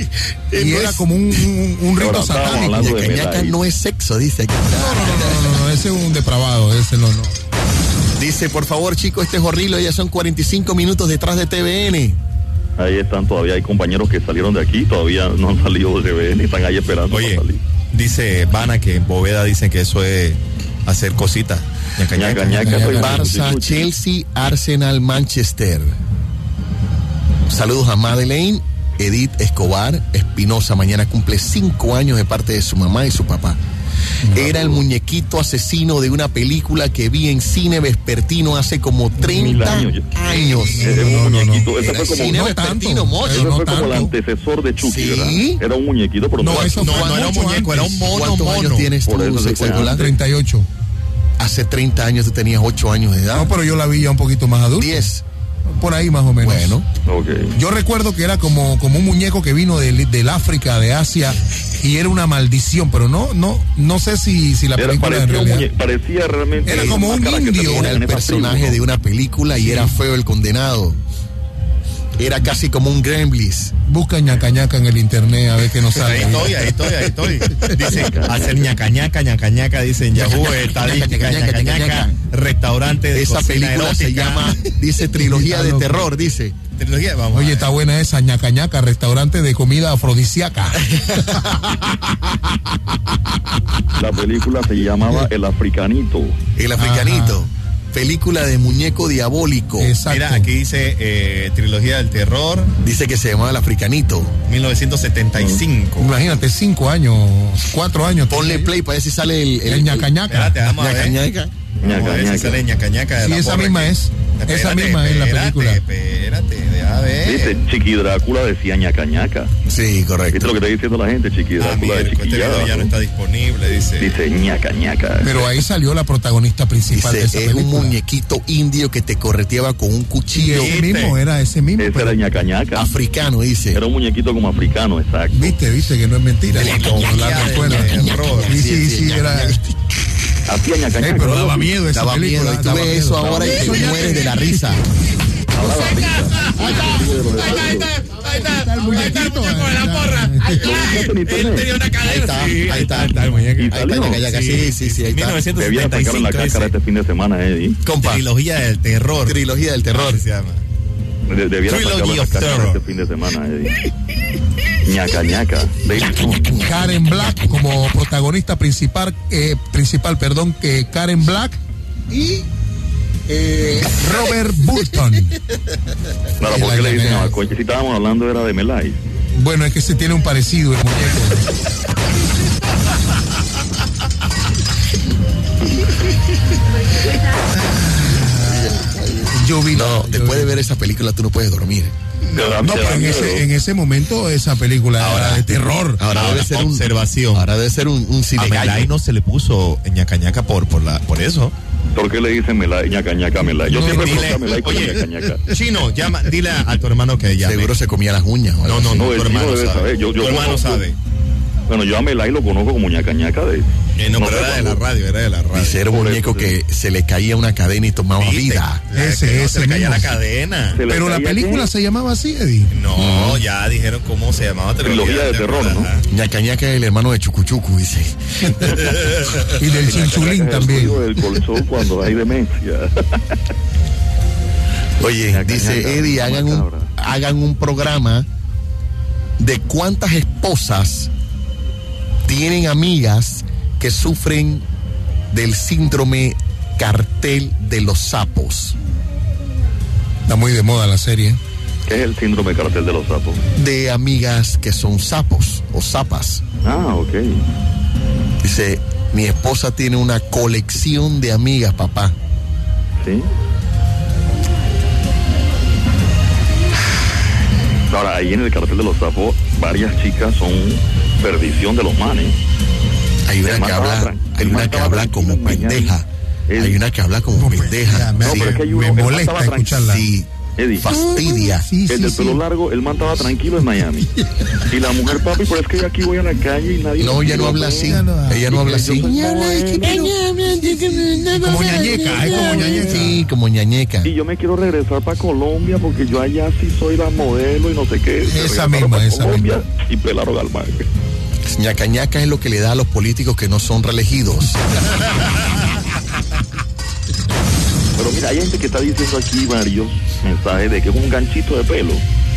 Speaker 6: Y era como un, un, un rito
Speaker 2: Ahora estábamos
Speaker 6: satánico.
Speaker 2: hablando de
Speaker 3: Ñaca ñaca
Speaker 2: Melay.
Speaker 3: no es sexo, dice aquí.
Speaker 6: No, no, no, no, no, no, ese es un depravado, ese no, no.
Speaker 3: Dice, por favor, chicos, este es horrible, ya son cuarenta y cinco minutos detrás de T V N.
Speaker 2: Ahí están, todavía hay compañeros que salieron de aquí, todavía no han salido de T V N, están ahí esperando
Speaker 4: Oye,
Speaker 2: para salir.
Speaker 4: dice Vana que en Bóveda dicen que eso es hacer cositas. Ñaca
Speaker 2: Ñaca
Speaker 4: ñaca.
Speaker 2: ñaca, soy
Speaker 3: Barça,
Speaker 2: Cuchi, Cuchi.
Speaker 3: Chelsea, Arsenal, Manchester. Saludos a Madeleine, Edith Escobar Espinosa. Mañana cumple cinco años de parte de su mamá y su papá. Era el muñequito asesino de una película que vi en cine vespertino hace como
Speaker 2: Mil
Speaker 3: treinta
Speaker 2: años.
Speaker 3: años.
Speaker 2: Es un
Speaker 6: No, no, no.
Speaker 2: muñequito, ese
Speaker 3: Era
Speaker 2: fue como,
Speaker 3: cine
Speaker 6: no
Speaker 3: vespertino,
Speaker 6: tanto,
Speaker 3: mocho.
Speaker 2: ese
Speaker 6: no
Speaker 2: fue como el
Speaker 6: tanto.
Speaker 2: antecesor de Chucky,
Speaker 3: Sí.
Speaker 2: ¿verdad? Era un muñequito, pero
Speaker 6: No,
Speaker 2: no,
Speaker 6: eso
Speaker 4: No,
Speaker 6: fue
Speaker 4: no era un
Speaker 6: mucho
Speaker 4: muñeco, era un
Speaker 6: antes.
Speaker 4: mono,
Speaker 3: ¿Cuántos años
Speaker 4: mono.
Speaker 3: tienes
Speaker 2: Por
Speaker 3: tú,
Speaker 2: eso se
Speaker 3: Sexo
Speaker 2: fue
Speaker 3: Escolar?
Speaker 6: treinta y ocho.
Speaker 3: Hace treinta años tú tenías ocho años de edad.
Speaker 6: No, pero yo la vi ya un poquito más adulta.
Speaker 3: diez.
Speaker 6: Por ahí más o menos.
Speaker 3: Bueno,
Speaker 2: Ok.
Speaker 6: Yo recuerdo que era como, como un muñeco que vino del, del África, de Asia, y era una maldición, pero no, no, no sé si, si la
Speaker 2: Era,
Speaker 6: película en
Speaker 2: parecía, un
Speaker 6: realidad.
Speaker 2: muñe- parecía realmente
Speaker 6: Era
Speaker 2: la
Speaker 6: como un
Speaker 2: máscara que
Speaker 6: indio.
Speaker 2: tenían
Speaker 3: era
Speaker 2: en
Speaker 3: el
Speaker 2: esa
Speaker 3: personaje
Speaker 2: tribu, ¿no?
Speaker 3: de una película y era feo el condenado. Era casi como un Gremlins.
Speaker 6: Busca ñaca ñaca en el internet a ver qué nos
Speaker 4: Ahí
Speaker 6: sale.
Speaker 4: estoy, ahí estoy, ahí estoy. Dice, hacer ñaca ñaca, ñaca ñaca, dice en Yahoo, estadística,
Speaker 3: ñaca,
Speaker 4: ñaca
Speaker 3: ñaca,
Speaker 4: ñaca,
Speaker 3: ñaca.
Speaker 4: restaurante de
Speaker 3: Esa
Speaker 4: cocina
Speaker 3: película se
Speaker 4: erótica.
Speaker 3: llama, dice, trilogía de terror, dice.
Speaker 4: Trilogía, vamos.
Speaker 6: Oye, está buena esa ñaca ñaca, restaurante de comida afrodisíaca.
Speaker 2: La película se llamaba El Africanito.
Speaker 3: El africanito. Película de muñeco diabólico.
Speaker 6: Exacto.
Speaker 4: Mira, aquí dice eh, Trilogía del Terror,
Speaker 3: Dice que se llamaba El africanito.
Speaker 4: mil novecientos setenta y cinco.
Speaker 6: Imagínate, cinco años, cuatro años.
Speaker 3: Ponle play para ver si sale el,
Speaker 6: El ñaca ñaca.
Speaker 4: Espérate, vamos a
Speaker 3: ñaca,
Speaker 4: ver.
Speaker 3: ñaca.
Speaker 4: Vamos a ver si
Speaker 2: ñaca.
Speaker 4: sale ñaca ñaca de
Speaker 6: Sí,
Speaker 4: la
Speaker 6: esa
Speaker 4: porra
Speaker 6: misma
Speaker 4: aquí.
Speaker 6: es. Esa
Speaker 4: Espérate,
Speaker 6: misma es la
Speaker 4: espérate,
Speaker 6: película.
Speaker 4: Espérate, deja ver.
Speaker 2: Dice, Chiqui Drácula decía ñaca ñaca.
Speaker 3: Sí,
Speaker 2: ¿Viste
Speaker 3: correcto.
Speaker 2: lo que está diciendo la gente? Chiqui
Speaker 4: Ah,
Speaker 2: Drácula
Speaker 4: mira,
Speaker 2: de
Speaker 4: este video
Speaker 2: chiquillada.
Speaker 4: ya no
Speaker 2: ¿no?
Speaker 4: está disponible, dice.
Speaker 2: Dice ñaca ñaca.
Speaker 6: Pero ahí salió la protagonista principal de esa
Speaker 3: Dice, es un
Speaker 6: película.
Speaker 3: muñequito indio que te correteaba con un
Speaker 6: Sí,
Speaker 3: cuchillo
Speaker 6: ese
Speaker 4: ¿Viste?
Speaker 6: mismo, era ese mismo.
Speaker 2: Ese
Speaker 6: pero-
Speaker 2: era ñaca ñaca.
Speaker 3: africano, dice.
Speaker 2: Era un muñequito como africano, exacto.
Speaker 6: Viste, viste que no es mentira.
Speaker 3: Ñaca, ñaca,
Speaker 6: La
Speaker 3: ñaca,
Speaker 6: recuerda.
Speaker 3: ñaca, ñaca,
Speaker 6: Sí, sí,
Speaker 3: sí,
Speaker 6: sí,
Speaker 3: ñaca,
Speaker 6: era.
Speaker 3: ñaca.
Speaker 2: Hacía ñaca
Speaker 6: Eh,
Speaker 2: ñaca.
Speaker 6: pero daba miedo esa
Speaker 3: Daba
Speaker 6: película.
Speaker 3: miedo. Y tú
Speaker 6: daba
Speaker 3: ves
Speaker 6: miedo.
Speaker 3: eso ahora y te mueres de la risa.
Speaker 2: Hablaba risa.
Speaker 6: Está el muñequito.
Speaker 2: Él tenía
Speaker 4: una cadena.
Speaker 3: Ahí está,
Speaker 4: sí,
Speaker 3: ahí está.
Speaker 4: el muñeco.
Speaker 3: Ahí está, ñaca, ñaca. Sí, sí, sí, ahí está.
Speaker 2: Debía sacar en la cáscara este fin de semana, Eddie.
Speaker 3: Compa,
Speaker 4: Trilogía del Terror.
Speaker 3: trilogía del terror.
Speaker 4: Así se llama.
Speaker 2: De- Debiera
Speaker 4: Trilogy
Speaker 2: sacarlo en la
Speaker 4: of
Speaker 2: cáscara
Speaker 4: Terror.
Speaker 2: este fin de semana, Eddie. ñaca ñaca. ¿Ves?
Speaker 6: Karen Black como protagonista principal, eh, principal, perdón, que Karen Black y eh, Robert Burton.
Speaker 2: Claro, ¿por qué le dicen a Coche? Si estábamos hablando era de Melay.
Speaker 6: Bueno, es que se tiene un parecido el muñeco. Yo vi
Speaker 3: No,
Speaker 6: yo
Speaker 3: después
Speaker 6: vi-
Speaker 3: de ver esa película tú no puedes dormir.
Speaker 6: No, pero en ese, en ese momento esa película
Speaker 3: Ahora,
Speaker 6: era de terror.
Speaker 3: Ahora
Speaker 4: Ahora,
Speaker 3: debe ser un
Speaker 4: observación.
Speaker 3: Ahora debe ser un, un
Speaker 4: A
Speaker 3: cine
Speaker 4: Melay
Speaker 3: gallo.
Speaker 4: no se le puso ñaca ñaca por, por, la, por eso.
Speaker 2: ¿Por qué le dicen Melay? ñaca ñaca Melay. Yo
Speaker 6: No,
Speaker 2: siempre
Speaker 4: Dile,
Speaker 2: conozco a Melay como
Speaker 4: oye,
Speaker 2: ñaca ñaca.
Speaker 4: Chino, llama, dile a, a tu hermano que llame.
Speaker 3: Seguro se comía las uñas. o algo
Speaker 4: No, no,
Speaker 3: así.
Speaker 4: no,
Speaker 2: No,
Speaker 4: tu
Speaker 2: el
Speaker 4: hermano
Speaker 2: chino debe
Speaker 4: sabe.
Speaker 2: saber. Yo- yo
Speaker 4: tu hermano
Speaker 2: conozco.
Speaker 4: sabe.
Speaker 2: Bueno, yo a Melay lo conozco como ñaca ñaca de...
Speaker 4: Eh, no,
Speaker 2: no
Speaker 4: pero
Speaker 2: sé
Speaker 4: era de la
Speaker 2: cuándo.
Speaker 4: radio, era de la radio.
Speaker 3: Dice, era un
Speaker 2: Por
Speaker 3: muñeco
Speaker 2: eso,
Speaker 3: que se le caía una cadena y tomaba
Speaker 4: ¿Viste?
Speaker 3: vida.
Speaker 4: La-
Speaker 6: Ese,
Speaker 4: que no
Speaker 6: ese
Speaker 4: se le caía
Speaker 6: mismo.
Speaker 4: la cadena.
Speaker 2: Se le
Speaker 6: Pero la
Speaker 2: caía
Speaker 6: película
Speaker 2: que-
Speaker 6: se llamaba así, Eddie.
Speaker 4: No, ya dijeron cómo se llamaba.
Speaker 2: Trilogía de terror, ¿no?
Speaker 4: Ajá.
Speaker 3: Ñaca ñaca es el hermano de Chucuchucu, dice.
Speaker 6: Y del chinchulín
Speaker 2: Es el
Speaker 6: también.
Speaker 2: ruido del colchón cuando hay demencia.
Speaker 3: Oye,
Speaker 2: Ñaca,
Speaker 3: dice
Speaker 2: ñaca,
Speaker 3: Eddie, hagan un,
Speaker 2: macabra.
Speaker 3: hagan un programa de cuántas esposas tienen amigas que sufren del síndrome cartel de los sapos.
Speaker 6: Está muy de moda la serie.
Speaker 2: ¿Qué es el síndrome del cartel de los sapos?
Speaker 3: De amigas que son sapos o zapas.
Speaker 2: Ah, ok.
Speaker 3: Dice, mi esposa tiene una colección de amigas, papá.
Speaker 2: Sí. Ahora, ahí en el cartel de los sapos, varias chicas son perdición de los manes.
Speaker 3: Hay una que habla, hay una que habla como pendeja. Hay una que habla como pendeja.
Speaker 6: Me,
Speaker 2: No, pero es que hay uno-
Speaker 6: me
Speaker 2: el man
Speaker 6: molesta
Speaker 2: estaba
Speaker 6: escucharla.
Speaker 3: Sí,
Speaker 2: Eddie,
Speaker 3: fastidia.
Speaker 6: Sí,
Speaker 2: el
Speaker 6: sí,
Speaker 2: del
Speaker 6: sí.
Speaker 2: pelo largo, el man estaba tranquilo en Miami. Y la mujer, papi, pero es que yo aquí voy a la calle y nadie...
Speaker 3: No, ella no habla así.
Speaker 6: Ella no-
Speaker 3: Ella no habla así.
Speaker 6: Como ñañeca, es como ñañeca.
Speaker 3: Sí, como ñañeca.
Speaker 2: Y yo me quiero regresar para Colombia porque yo allá sí soy la modelo y no sé qué. Se
Speaker 6: Esa
Speaker 2: regresaron
Speaker 6: misma,
Speaker 2: pa'
Speaker 6: esa
Speaker 2: Colombia
Speaker 6: misma.
Speaker 2: Y pelaron al man.
Speaker 3: Ñaca ñaca es lo que le da a los políticos que no son reelegidos.
Speaker 2: Pero mira, hay gente que está diciendo aquí varios mensajes de que es un ganchito de pelo.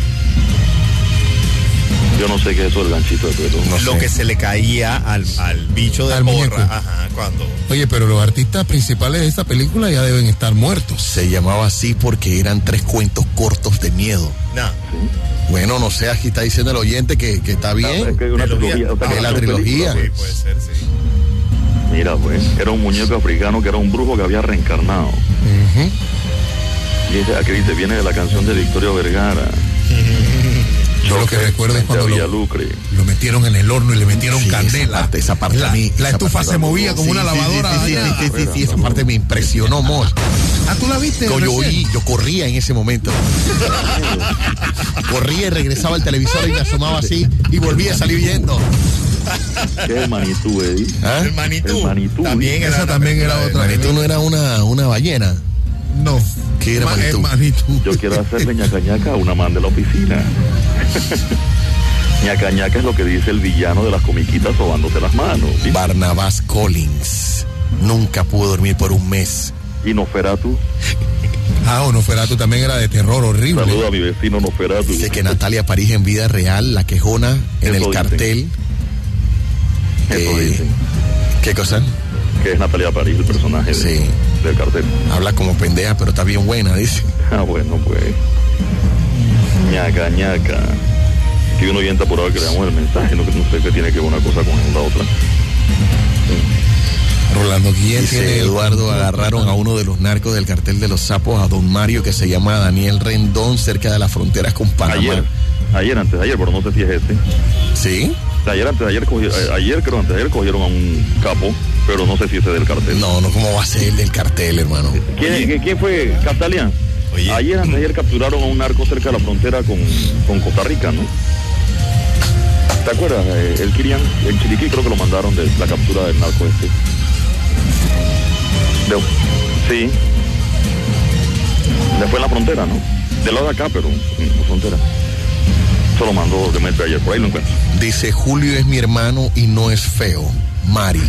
Speaker 2: Yo no sé qué es eso del ganchito de pelo.
Speaker 3: No
Speaker 4: Lo
Speaker 3: sé.
Speaker 4: que se le caía al, al bicho de
Speaker 6: Al muñeco.
Speaker 4: porra. Ajá, cuando.
Speaker 6: Oye, pero los artistas principales de esta película ya deben estar muertos.
Speaker 3: Se llamaba así porque eran tres cuentos cortos de miedo.
Speaker 4: Nah.
Speaker 3: Bueno, no sé, aquí está diciendo el oyente que, que está
Speaker 2: Es
Speaker 3: bien.
Speaker 2: que hay una
Speaker 4: Trilogía.
Speaker 2: trilogía. O sea,
Speaker 3: Ah,
Speaker 2: que
Speaker 3: es la
Speaker 2: son
Speaker 3: trilogía.
Speaker 2: películas,
Speaker 4: Sí, puede ser, sí.
Speaker 2: pues. Mira, pues, era un muñeco africano que era un brujo que había reencarnado.
Speaker 3: Ujú.
Speaker 2: Y dice, aquí dice, viene de la canción de Victorio Vergara.
Speaker 6: Yo lo que recuerdo es cuando lo,
Speaker 2: Villalucre.
Speaker 6: lo metieron en el horno y le metieron
Speaker 3: Sí,
Speaker 6: candela.
Speaker 3: Esa parte, esa parte
Speaker 6: la,
Speaker 3: a mí,
Speaker 6: la
Speaker 3: esa
Speaker 6: estufa
Speaker 3: parte
Speaker 6: se
Speaker 3: me-
Speaker 6: movía como
Speaker 3: Sí,
Speaker 6: una
Speaker 3: sí,
Speaker 6: lavadora.
Speaker 3: Sí, sí,
Speaker 6: allá.
Speaker 3: sí, sí, sí, sí, esa parte me impresionó, amor.
Speaker 6: Ah, ¿tú la viste?
Speaker 3: Yo, yo
Speaker 6: recién?
Speaker 3: oí, yo corría en ese momento. Corría y regresaba al televisor y me asomaba así y volvía a salir huyendo.
Speaker 2: ¿Qué es el Manitú, Eddie?
Speaker 3: ¿Ah?
Speaker 4: El Manitú.
Speaker 2: El Manitú.
Speaker 4: También
Speaker 6: Esa
Speaker 4: era una
Speaker 6: también
Speaker 4: película
Speaker 6: era
Speaker 4: de-
Speaker 6: otra.
Speaker 3: Manitú no era una, una ballena.
Speaker 6: No.
Speaker 3: ¿Qué era
Speaker 6: Ma-
Speaker 3: Manitú?
Speaker 6: eh, Manitú.
Speaker 2: Yo quiero hacerle ñaca ñaca a una man de la oficina. ñaca ñaca es lo que dice el villano de las comiquitas sobándose las manos. ¿Viste?
Speaker 3: Barnabas Collins. Nunca pudo dormir por un mes.
Speaker 2: Y Noferatu.
Speaker 6: Ah, o Nosferatu también era de terror horrible.
Speaker 2: Saludo a mi vecino Noferatu.
Speaker 3: Dice que Natalia París en vida real, la quejona, en
Speaker 2: Eso
Speaker 3: el
Speaker 2: dicen.
Speaker 3: cartel.
Speaker 2: Eso
Speaker 3: eh,
Speaker 2: dicen.
Speaker 3: ¿Qué cosa?
Speaker 2: Que es Natalia París, el personaje de-
Speaker 3: Sí.
Speaker 2: del cartel.
Speaker 3: Habla como pendeja, pero está bien buena, dice.
Speaker 2: Ah, bueno, pues. ñaca ñaca. Que un oyente apurado que le damos el mensaje, no, no sé qué tiene que ver una cosa con la otra.
Speaker 6: Rolando Guillén
Speaker 3: Dice
Speaker 6: tiene
Speaker 3: Eduardo, agarraron a uno de los narcos del cartel de los sapos, a don Mario, que se llama Daniel Rendón, cerca de las fronteras con Panamá.
Speaker 2: Ayer, ayer, antes de ayer, pero no sé si es este.
Speaker 3: ¿Sí?
Speaker 2: Ayer, antes de ayer, cogi- eh, ayer creo, antes de ayer cogieron a un capo, pero no sé si ese es del cartel.
Speaker 3: No, no, ¿cómo va a ser el del cartel, hermano?
Speaker 2: ¿Quién, quién- quién fue? Catalia.
Speaker 4: Oye.
Speaker 2: Ayer, antes de ayer capturaron a un narco cerca de la frontera con, con Costa Rica, ¿no? ¿Te acuerdas? Eh, el Kirian, el Chiriquí creo que lo mandaron de la captura del narco este. De- sí. Después en la frontera, ¿no? Del lado de acá, pero en la frontera. Eso lo mandó de Metro ayer, por ahí lo encuentro.
Speaker 3: Dice, Julio es mi hermano y no es feo. Mari.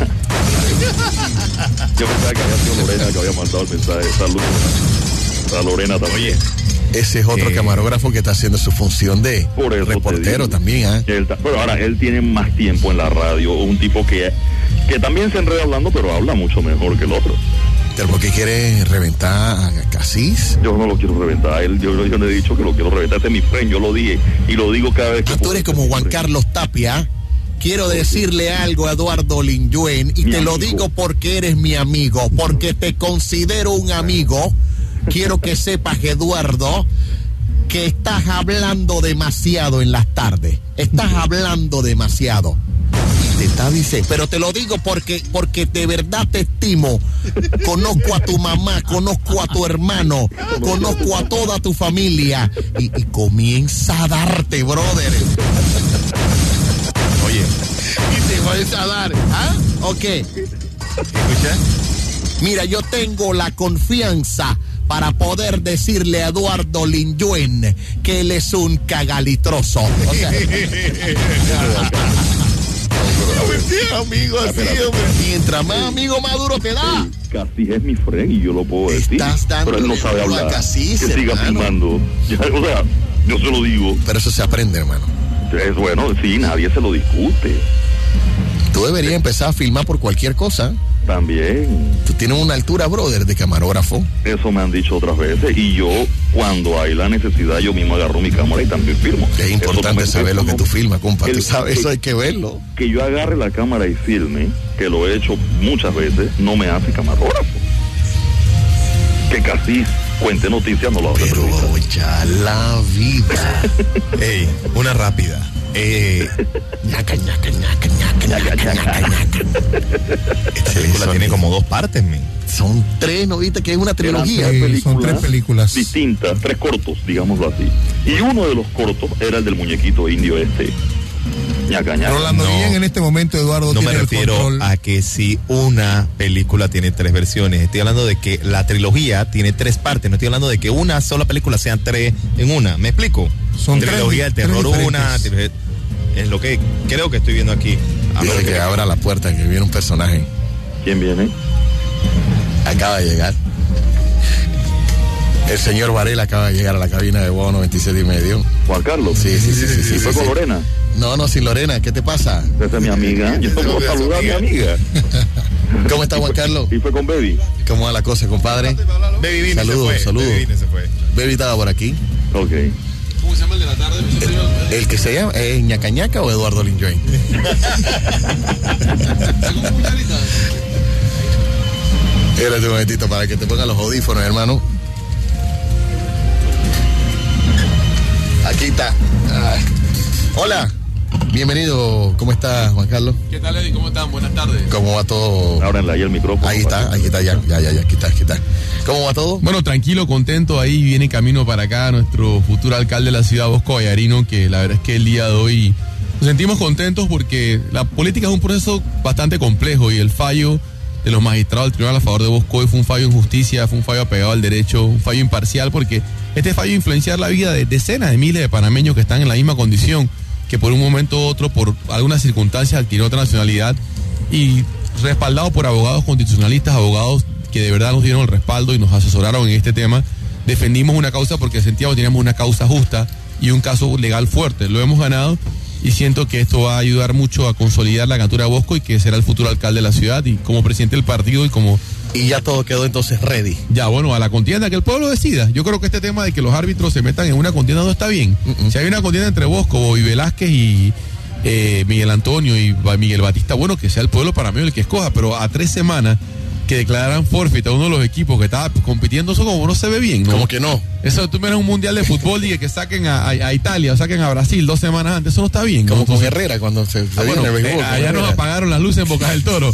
Speaker 2: Yo pensaba que había sido Lorena que había mandado el mensaje. Saludos a Lorena también.
Speaker 4: Oye,
Speaker 3: Ese es otro
Speaker 4: Eh.
Speaker 3: camarógrafo que está haciendo su función de
Speaker 2: Por eso te
Speaker 3: reportero
Speaker 2: digo.
Speaker 3: también, ¿ah?
Speaker 2: Él ta- pero ahora él tiene más tiempo en la radio, un tipo que, que también se enreda hablando, pero habla mucho mejor que el otro.
Speaker 3: ¿Pero por qué quiere reventar a Casís?
Speaker 2: Yo no lo quiero reventar a él, yo, yo le he dicho que lo quiero reventar, este es mi friend, yo lo dije y lo digo cada vez que
Speaker 3: Ah, tú
Speaker 2: puedo.
Speaker 3: eres como Juan Carlos Tapia. Quiero decirle algo a Eduardo Linjuen y
Speaker 2: Mi
Speaker 3: te lo
Speaker 2: amigo.
Speaker 3: digo porque eres mi amigo, porque te considero un amigo. Quiero que sepas, Eduardo, que estás hablando demasiado en las tardes. Estás hablando demasiado. Y te está diciendo, pero te lo digo porque, porque de verdad te estimo. Conozco a tu mamá, conozco a tu hermano, conozco a toda tu familia. Y, y comienza a darte, brother.
Speaker 4: oye,
Speaker 3: Y te vas a dar, ¿ah? Ok.
Speaker 4: ¿escucha?
Speaker 3: Mira, yo tengo la confianza para poder decirle a Eduardo Linjuen que él es un cagalitroso. O sea, amigo, así, hombre. Mientras más amigo, más duro te da.
Speaker 2: Casís es mi friend y yo lo puedo decir.
Speaker 3: Estás
Speaker 2: pero él no
Speaker 3: dándole
Speaker 2: sabe
Speaker 3: duro a
Speaker 2: hablar.
Speaker 3: Casís,
Speaker 2: que siga
Speaker 3: hermano.
Speaker 2: filmando. Ya, o sea, yo se lo digo.
Speaker 3: Pero eso se aprende, hermano.
Speaker 2: Es bueno, sí, nadie se lo discute.
Speaker 3: Tú deberías empezar a filmar por cualquier cosa.
Speaker 2: También.
Speaker 3: Tú tienes una altura, brother, de camarógrafo.
Speaker 2: Eso me han dicho otras veces. Y yo, cuando hay la necesidad, yo mismo agarro mi cámara y también filmo.
Speaker 3: Es importante saber lo que tú filmas, compa. Tú sabes, eso hay que verlo.
Speaker 2: Que yo agarre la cámara y filme, que lo he hecho muchas veces, no me hace camarógrafo. Que casi cuente noticias no lo hace.
Speaker 3: Pero ya la vida.
Speaker 4: Ey, una rápida. Eh,
Speaker 3: ñaca, ñaca, ñaca, ñaca, ñaca, ñaca, ñaca.
Speaker 4: Esta película tiene como dos partes, men.
Speaker 3: Son tres, ¿no viste? Que es una trilogía.
Speaker 6: Sí, son tres películas
Speaker 2: distintas, tres cortos, digámoslo así. Y uno de los cortos era el del muñequito indio este. Ñaca, ñaca.
Speaker 6: Rolando
Speaker 4: No.
Speaker 6: Guillén en este momento, Eduardo,
Speaker 4: No
Speaker 6: tiene
Speaker 4: me
Speaker 6: el
Speaker 4: refiero
Speaker 6: control.
Speaker 4: a que si una película tiene tres versiones. Estoy hablando de que la trilogía tiene tres partes. No estoy hablando de que una sola película sean tres en una. ¿Me explico?
Speaker 6: Son tres
Speaker 4: trilogía del
Speaker 6: di-
Speaker 4: terror
Speaker 6: tres
Speaker 4: una.
Speaker 6: diferentes.
Speaker 4: Es lo que creo que estoy viendo aquí. A
Speaker 3: Dice
Speaker 4: ver,
Speaker 3: que abra la puerta, que viene un personaje.
Speaker 2: ¿Quién viene?
Speaker 3: Acaba de llegar. El señor Varela acaba de llegar a la cabina de Wow noventa y siete y medio.
Speaker 2: Juan Carlos.
Speaker 3: Sí, sí, sí, sí, sí,
Speaker 2: ¿Y fue
Speaker 3: sí,
Speaker 2: con
Speaker 3: sí.
Speaker 2: Lorena?
Speaker 3: No, no, sin Lorena. ¿Qué te pasa?
Speaker 2: Esa es mi amiga. Yo tengo que saludar a mi amiga.
Speaker 3: ¿Cómo está Juan Carlos?
Speaker 2: Y fue con Baby.
Speaker 3: ¿Cómo va la cosa, compadre?
Speaker 4: Baby Vine
Speaker 3: Saludos,
Speaker 4: se fue.
Speaker 3: saludos.
Speaker 4: Baby Vine se fue.
Speaker 3: Baby estaba por aquí.
Speaker 2: Ok.
Speaker 8: ¿Cómo se llama el de la tarde?
Speaker 3: El que se llama, ¿es Ñaca Ñaca o Eduardo Linjoy? Espérate un momentito para que te pongan los audífonos, hermano. Aquí está. Ay. Hola, bienvenido. ¿Cómo estás, Juan Carlos?
Speaker 8: ¿Qué tal, Eddie? ¿Cómo están? Buenas tardes.
Speaker 3: ¿Cómo va todo?
Speaker 2: Ábranle ahí el micrófono.
Speaker 3: Ahí está, ahí está, ya, ya, ya, ya, aquí está, aquí está. ¿Cómo va todo?
Speaker 8: Bueno, tranquilo, contento. Ahí viene camino para acá nuestro futuro alcalde de la ciudad, Bosco Vallarino, que la verdad es que el día de hoy nos sentimos contentos porque la política es un proceso bastante complejo y el fallo de los magistrados del tribunal a favor de Bosco hoy fue un fallo en justicia, fue un fallo apegado al derecho, un fallo imparcial, porque este fallo influenciar la vida de decenas de miles de panameños que están en la misma condición, que por un momento u otro, por algunas circunstancias, adquirió otra nacionalidad, y respaldado por abogados constitucionalistas, abogados que de verdad nos dieron el respaldo y nos asesoraron en este tema, defendimos una causa porque sentíamos que teníamos una causa justa y un caso legal fuerte. Lo hemos ganado y siento que esto va a ayudar mucho a consolidar la candidatura de Bosco y que será el futuro alcalde de la ciudad y como presidente del partido y como...
Speaker 3: Y ya todo quedó entonces ready.
Speaker 8: Ya, bueno, a la contienda, que el pueblo decida. Yo creo que este tema de que los árbitros se metan en una contienda no está bien.
Speaker 3: Uh-uh.
Speaker 8: Si hay una contienda entre Bosco, Bobby Velázquez y eh, Miguel Antonio y Ba- Miguel Batista, bueno, que sea el pueblo panameño el que escoja, pero a tres semanas que declararan forfeit a uno de los equipos que estaba compitiendo, eso como no se ve bien, ¿no?
Speaker 3: ¿Cómo que no?
Speaker 8: Eso tú miras un mundial de fútbol y que saquen a, a- a Italia o saquen a Brasil dos semanas antes, eso no está bien, ¿no?
Speaker 3: Como con
Speaker 8: Entonces,
Speaker 3: Herrera cuando se, se
Speaker 8: ah,
Speaker 3: vino
Speaker 8: bueno,
Speaker 3: en el béisbol.
Speaker 8: eh,
Speaker 3: con
Speaker 8: allá nos
Speaker 3: Herrera.
Speaker 8: apagaron las luces en Bocas del Toro.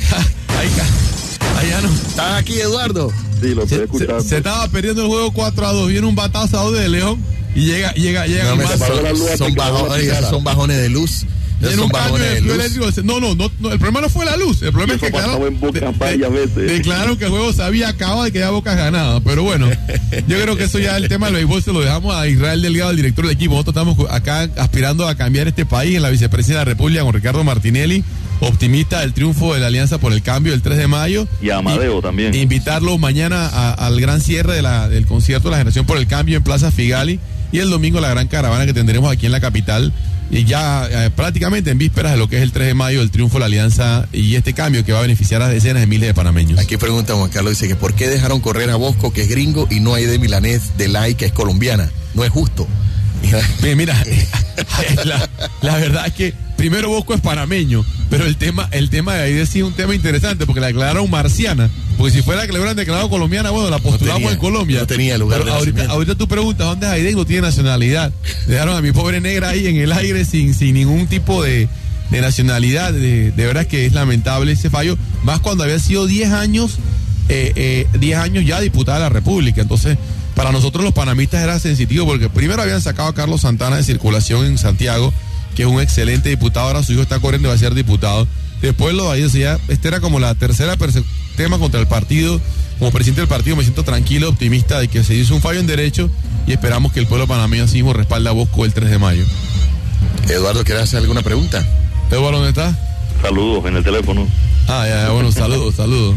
Speaker 8: Ahí ca- allá no.
Speaker 3: ¿Estás aquí, Eduardo?
Speaker 2: Sí, lo estoy
Speaker 8: Se,
Speaker 2: escuchando.
Speaker 8: se- se estaba perdiendo el juego cuatro a dos. Viene un batazo a dos de León y llega, llega, llega
Speaker 3: No,
Speaker 8: un
Speaker 3: me-
Speaker 8: base.
Speaker 2: apagó la luz
Speaker 3: son,
Speaker 2: hasta
Speaker 3: son
Speaker 2: que
Speaker 3: bajo-
Speaker 2: no la
Speaker 3: oye,
Speaker 2: tirara.
Speaker 3: son bajones de luz. Esos
Speaker 8: Tiene un
Speaker 3: son
Speaker 8: cambio
Speaker 3: bajones
Speaker 8: de
Speaker 3: de
Speaker 8: flujo
Speaker 3: luz.
Speaker 8: eléctrico. No, no, no, no, el problema no fue la luz. El problema
Speaker 2: Y
Speaker 8: es que
Speaker 2: eso pasaba
Speaker 8: declararon,
Speaker 2: en Boca
Speaker 8: de-
Speaker 2: varias
Speaker 8: de-
Speaker 2: veces.
Speaker 8: declararon que el juego se había acabado y que ya Boca ganado. Pero bueno, yo creo que eso ya el tema del béisbol se lo dejamos a Israel Delgado, el director del equipo. Nosotros estamos acá aspirando a cambiar este país en la vicepresidencia de la República con Ricardo Martinelli, optimista del triunfo de la Alianza por el Cambio el tres de mayo.
Speaker 2: Y a Amadeo también.
Speaker 8: Invitarlo mañana a- al gran cierre de la, del concierto de la Generación por el Cambio en Plaza Figali y el domingo la gran caravana que tendremos aquí en la capital y ya eh, prácticamente en vísperas de lo que es el tres de mayo, el triunfo de la Alianza y este cambio que va a beneficiar a decenas de miles de panameños.
Speaker 3: Aquí pregunta Juan Carlos, dice que ¿por qué dejaron correr a Bosco, que es gringo, y no hay de Milanés de Lai, que es colombiana? No es justo.
Speaker 8: Mira, mira, la, la verdad es que primero Bosco es panameño, pero el tema, el tema de ahí sí es un tema interesante porque la declararon marciana. Porque si fuera que le hubieran declarado colombiana, bueno, la postulamos
Speaker 3: tenía-
Speaker 8: en Colombia.
Speaker 3: no tenía lugar
Speaker 8: Pero
Speaker 3: de
Speaker 8: ahorita,
Speaker 3: nacimiento.
Speaker 8: ahorita tú preguntas dónde es Aide, no tiene nacionalidad. Dejaron a mi pobre negra ahí en el aire sin, sin ningún tipo de, de nacionalidad. De, de verdad que es lamentable ese fallo. Más cuando había sido diez años, eh, eh, diez años ya diputada de la República. Entonces, para nosotros los panamistas era sensitivo porque primero habían sacado a Carlos Santana de circulación en Santiago, que es un excelente diputado, ahora su hijo está corriendo y va a ser diputado. Después lo ahí decía, este era como la tercera perse- tema contra el partido. Como presidente del partido me siento tranquilo, optimista de que se hizo un fallo en derecho y esperamos que el pueblo panameño así mismo respalde a Bosco el tres de mayo.
Speaker 3: Eduardo, ¿quieres hacer alguna pregunta?
Speaker 8: Eduardo, ¿dónde está?
Speaker 2: Saludos en el teléfono.
Speaker 8: Ah, ya, ya, bueno, saludos, saludos.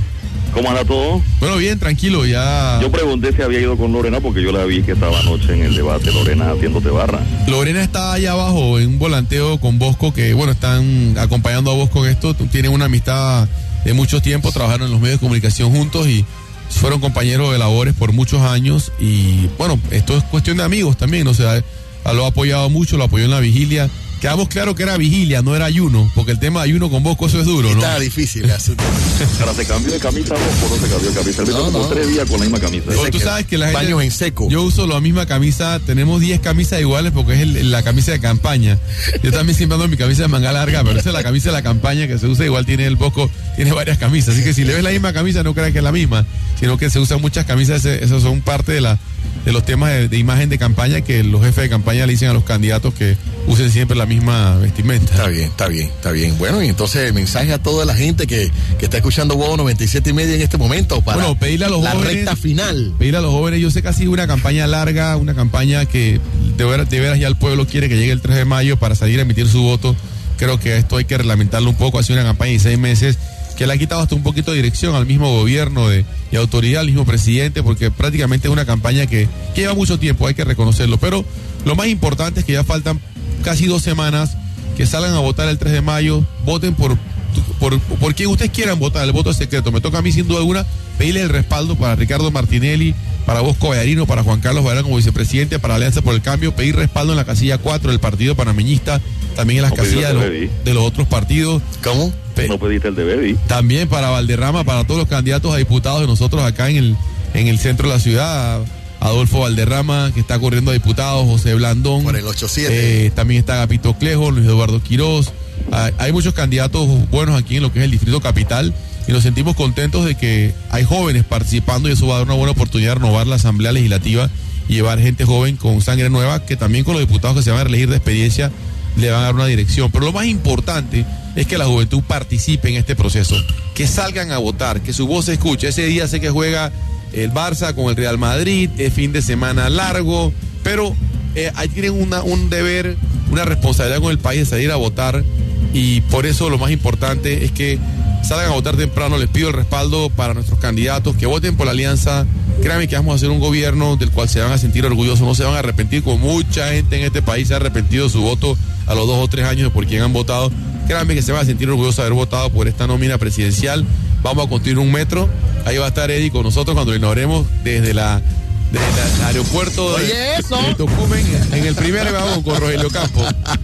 Speaker 2: ¿Cómo anda todo?
Speaker 8: Bueno, bien, tranquilo, ya.
Speaker 2: Yo pregunté si había ido con Lorena porque yo la vi que estaba anoche en el debate, Lorena haciéndote barra.
Speaker 8: Lorena está allá abajo en un volanteo con Bosco, que bueno, están acompañando a Bosco en esto. Tienen una amistad de mucho tiempo, trabajaron en los medios de comunicación juntos y fueron compañeros de labores por muchos años. Y bueno, esto es cuestión de amigos también, o sea, lo ha apoyado mucho, lo apoyó en la vigilia. Quedamos claro que era vigilia, no era ayuno, porque el tema de ayuno con Bosco, eso es duro, ¿no?
Speaker 3: Está difícil.
Speaker 2: Ahora se cambió de camisa, Bosco no se cambió de camisa. Él no, no. tres días con la misma camisa.
Speaker 8: Pero tú sabes que la gente,
Speaker 3: baños en seco.
Speaker 8: Yo uso la misma camisa, tenemos diez camisas iguales porque es el, la camisa de campaña. Yo también siempre ando en mi camisa de manga larga, pero esa es la camisa de la campaña que se usa, igual tiene el Bosco, tiene varias camisas. Así que si le ves la misma camisa, no creas que es la misma, sino que se usan muchas camisas, esas son parte de la de los temas de, de imagen de campaña que los jefes de campaña le dicen a los candidatos que usen siempre la misma vestimenta.
Speaker 3: Está bien, está bien, está bien. Bueno, y entonces el mensaje a toda la gente que, que está escuchando Guau noventa y siete y media en este momento para
Speaker 8: bueno, pedirle a los
Speaker 3: la
Speaker 8: jóvenes,
Speaker 3: recta final.
Speaker 8: Pedirle a los jóvenes, yo sé que ha sido una campaña larga, una campaña que de veras, de veras ya el pueblo quiere que llegue el tres de mayo para salir a emitir su voto. Creo que esto hay que reglamentarlo un poco, ha sido una campaña de seis meses que le ha quitado hasta un poquito de dirección al mismo gobierno de, y autoridad, al mismo presidente, porque prácticamente es una campaña que, que lleva mucho tiempo, hay que reconocerlo. Pero lo más importante es que ya faltan casi dos semanas, que salgan a votar el tres de mayo, voten por, por, por quien ustedes quieran votar, el voto es secreto. Me toca a mí sin duda alguna pedirle el respaldo para Ricardo Martinelli, para Bosco Vallarino, para Juan Carlos Varela como vicepresidente, para Alianza por el Cambio, pedir respaldo en la casilla cuatro del Partido Panameñista, también en las no casillas de, lo, de los otros partidos.
Speaker 3: ¿Cómo?
Speaker 2: No pediste el de Bedi.
Speaker 8: También para Valderrama, para todos los candidatos a diputados de nosotros acá en el, en el centro de la ciudad. Adolfo Valderrama, que está corriendo a diputados, José Blandón.
Speaker 3: Por el ocho siete.
Speaker 8: Eh, también está Agapito Clejo, Luis Eduardo Quirós. Hay, hay muchos candidatos buenos aquí en lo que es el Distrito Capital y nos sentimos contentos de que hay jóvenes participando y eso va a dar una buena oportunidad de renovar la Asamblea Legislativa y llevar gente joven con sangre nueva que también con los diputados que se van a elegir de experiencia le van a dar una dirección. Pero lo más importante es que la juventud participe en este proceso, que salgan a votar, que su voz se escuche. Ese día sé que juega el Barça con el Real Madrid, es fin de semana largo, pero eh, ahí tienen una, un deber, una responsabilidad con el país de salir a votar y por eso lo más importante es que salgan a votar temprano. Les pido el respaldo para nuestros candidatos, que voten por la alianza. Créanme que vamos a hacer un gobierno del cual se van a sentir orgullosos, no se van a arrepentir, como mucha gente en este país se ha arrepentido de su voto a los dos o tres años de por quien han votado. Créanme que se van a sentir orgullosos de haber votado por esta nómina presidencial. Vamos a construir un metro, ahí va a estar Eddie con nosotros cuando lo inauguremos desde la desde el aeropuerto de, de Tocumen, en el primer vagón con Rogelio Campos.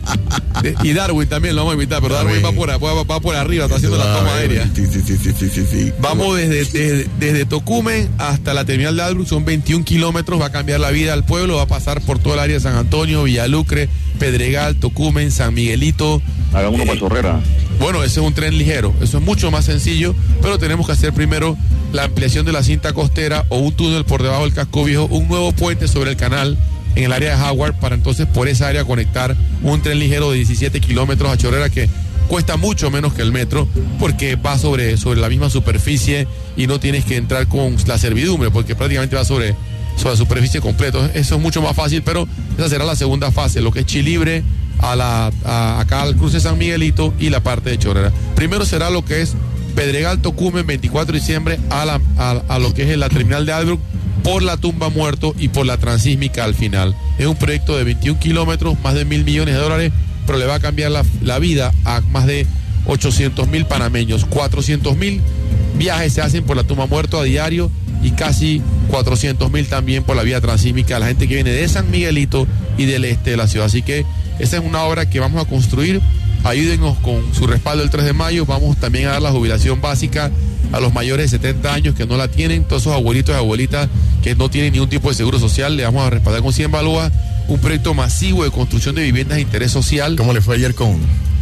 Speaker 8: De, y Darwin también lo vamos a invitar, pero Darwin va por, va, va por arriba, está haciendo la toma aérea.
Speaker 3: Sí, sí, sí, sí, sí, sí.
Speaker 8: Vamos desde, desde, desde Tocumen hasta la terminal de Albrook, son veintiún kilómetros, va a cambiar la vida al pueblo, va a pasar por todo el área de San Antonio, Villalucre, Pedregal, Tocumen, San Miguelito.
Speaker 2: Hagan uno eh, para Chorrera.
Speaker 8: Bueno, ese es un tren ligero, eso es mucho más sencillo, pero tenemos que hacer primero la ampliación de la cinta costera o un túnel por debajo del casco viejo, un nuevo puente sobre el canal en el área de Howard para entonces por esa área conectar un tren ligero de diecisiete kilómetros a Chorrera que cuesta mucho menos que el metro porque va sobre, sobre la misma superficie y no tienes que entrar con la servidumbre porque prácticamente va sobre, sobre la superficie completa. Eso es mucho más fácil, pero esa será la segunda fase, lo que es Chilibre a la a, acá al cruce San Miguelito y la parte de Chorrera. Primero será lo que es Pedregal, Tocumen, veinticuatro de diciembre a, la, a, a lo que es la terminal de Albrook por la Tumba Muerto y por la Transísmica al final. Es un proyecto de veintiún kilómetros, más de mil millones de dólares, pero le va a cambiar la, la vida a más de ochocientos mil panameños. cuatrocientos mil viajes se hacen por la Tumba Muerto a diario y casi cuatrocientos mil también por la vía transísmica, la gente que viene de San Miguelito y del este de la ciudad. Así que esa es una obra que vamos a construir. Ayúdenos con su respaldo el tres de mayo. Vamos también a dar la jubilación básica a los mayores de setenta años que no la tienen. Todos esos abuelitos y abuelitas que no tienen ningún tipo de seguro social, le vamos a respaldar con cien balúas. Un proyecto masivo de construcción de viviendas de interés social.
Speaker 3: ¿Cómo le fue ayer con,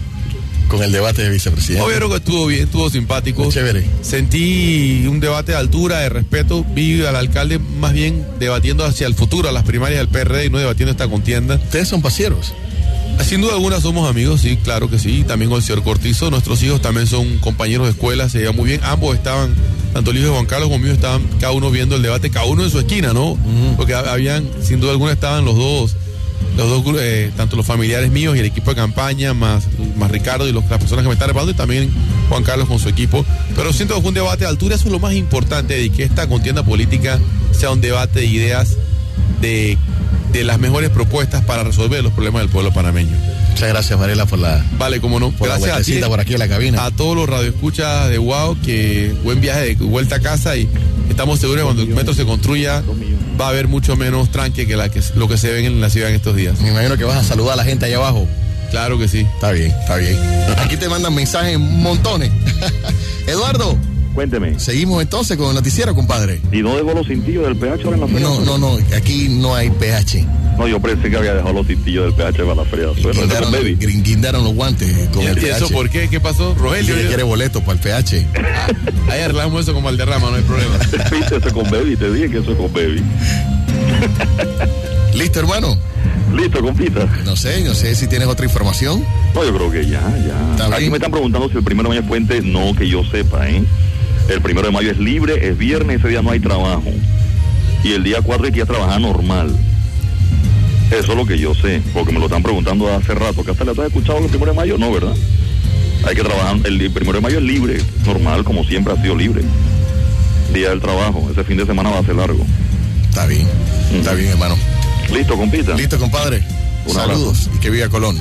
Speaker 3: con el debate de vicepresidente?
Speaker 8: Obvio que estuvo bien, estuvo simpático.
Speaker 3: Chévere.
Speaker 8: Sentí un debate de altura, de respeto. Vi al alcalde más bien debatiendo hacia el futuro, a las primarias del P R D y no debatiendo esta contienda.
Speaker 3: ¿Ustedes son pasieros?
Speaker 8: Sin duda alguna somos amigos, sí, claro que sí. También con el señor Cortizo, nuestros hijos también son compañeros de escuela, se llevan muy bien. Ambos estaban, tanto el hijo de Juan Carlos como mío, estaban cada uno viendo el debate, cada uno en su esquina, ¿no? Mm. Porque habían, sin duda alguna, estaban los dos los dos, eh, tanto los familiares míos y el equipo de campaña, más, más Ricardo y los, las personas que me están reparando, y también Juan Carlos con su equipo. Pero siento que fue un debate de altura, eso es lo más importante, de que esta contienda política sea un debate de ideas, de, de las mejores propuestas para resolver los problemas del pueblo panameño.
Speaker 3: Muchas gracias, Varela, por la,
Speaker 8: vale, cómo no.
Speaker 3: por
Speaker 8: Gracias
Speaker 3: la vueltecita
Speaker 8: a ti,
Speaker 3: por aquí en la cabina.
Speaker 8: a todos los radioescuchas de Wow, que buen viaje de vuelta a casa, y estamos seguros que cuando el metro se construya va a haber mucho menos tranque que, la que lo que se ve en la ciudad en estos días.
Speaker 3: Me imagino que vas a saludar a la gente allá abajo.
Speaker 8: Claro que sí.
Speaker 3: Está bien, está bien. Aquí te mandan mensajes montones. Eduardo,
Speaker 2: Cuénteme.
Speaker 3: seguimos entonces con el noticiero, compadre.
Speaker 2: ¿Y no dejó los cintillos del P H ahora en la feria?
Speaker 3: No, no, no, aquí no hay P H.
Speaker 2: No, yo pensé que había dejado los cintillos del P H para la feria de Azuero. Eso
Speaker 3: Guindaron,
Speaker 2: con Baby.
Speaker 3: grin- guindaron los guantes con
Speaker 8: ¿Y
Speaker 3: el
Speaker 8: y
Speaker 3: P H.
Speaker 8: eso por qué? ¿Qué pasó? Rogelio.
Speaker 3: Quiere, quiere boletos para el P H.
Speaker 8: Ahí arreglamos eso con Valderrama, no hay problema.
Speaker 2: Viste, eso con Baby, te dije que eso es con Baby.
Speaker 3: ¿Listo, hermano?
Speaker 2: Listo, compita.
Speaker 3: No sé, no sé si tienes otra información.
Speaker 2: No, yo creo que ya, ya.
Speaker 3: Está
Speaker 2: Aquí
Speaker 3: bien.
Speaker 2: me están preguntando si el primero de mayo es puente. No, que yo sepa, ¿eh? El primero de mayo es libre, es viernes, ese día no hay trabajo. Y el día cuatro hay que ir a trabajar normal. Eso es lo que yo sé, porque me lo están preguntando hace rato. ¿Que hasta le has escuchado el primero de mayo? No, ¿verdad? Hay que trabajar, el primero de mayo es libre, normal, como siempre ha sido libre. Día del trabajo, ese fin de semana va a ser largo.
Speaker 3: Está bien, está bien, hermano.
Speaker 2: Listo, compita.
Speaker 3: Listo, compadre.
Speaker 2: Un
Speaker 3: Saludos y que viva Colón.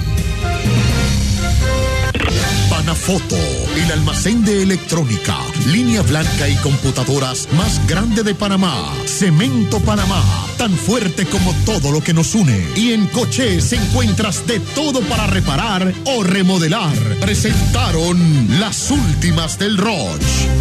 Speaker 1: Panafoto, el almacén de electrónica, línea blanca y computadoras más grande de Panamá. Cemento Panamá, tan fuerte como todo lo que nos une. Y en Cochés encuentras de todo para reparar o remodelar. Presentaron las últimas del Roche.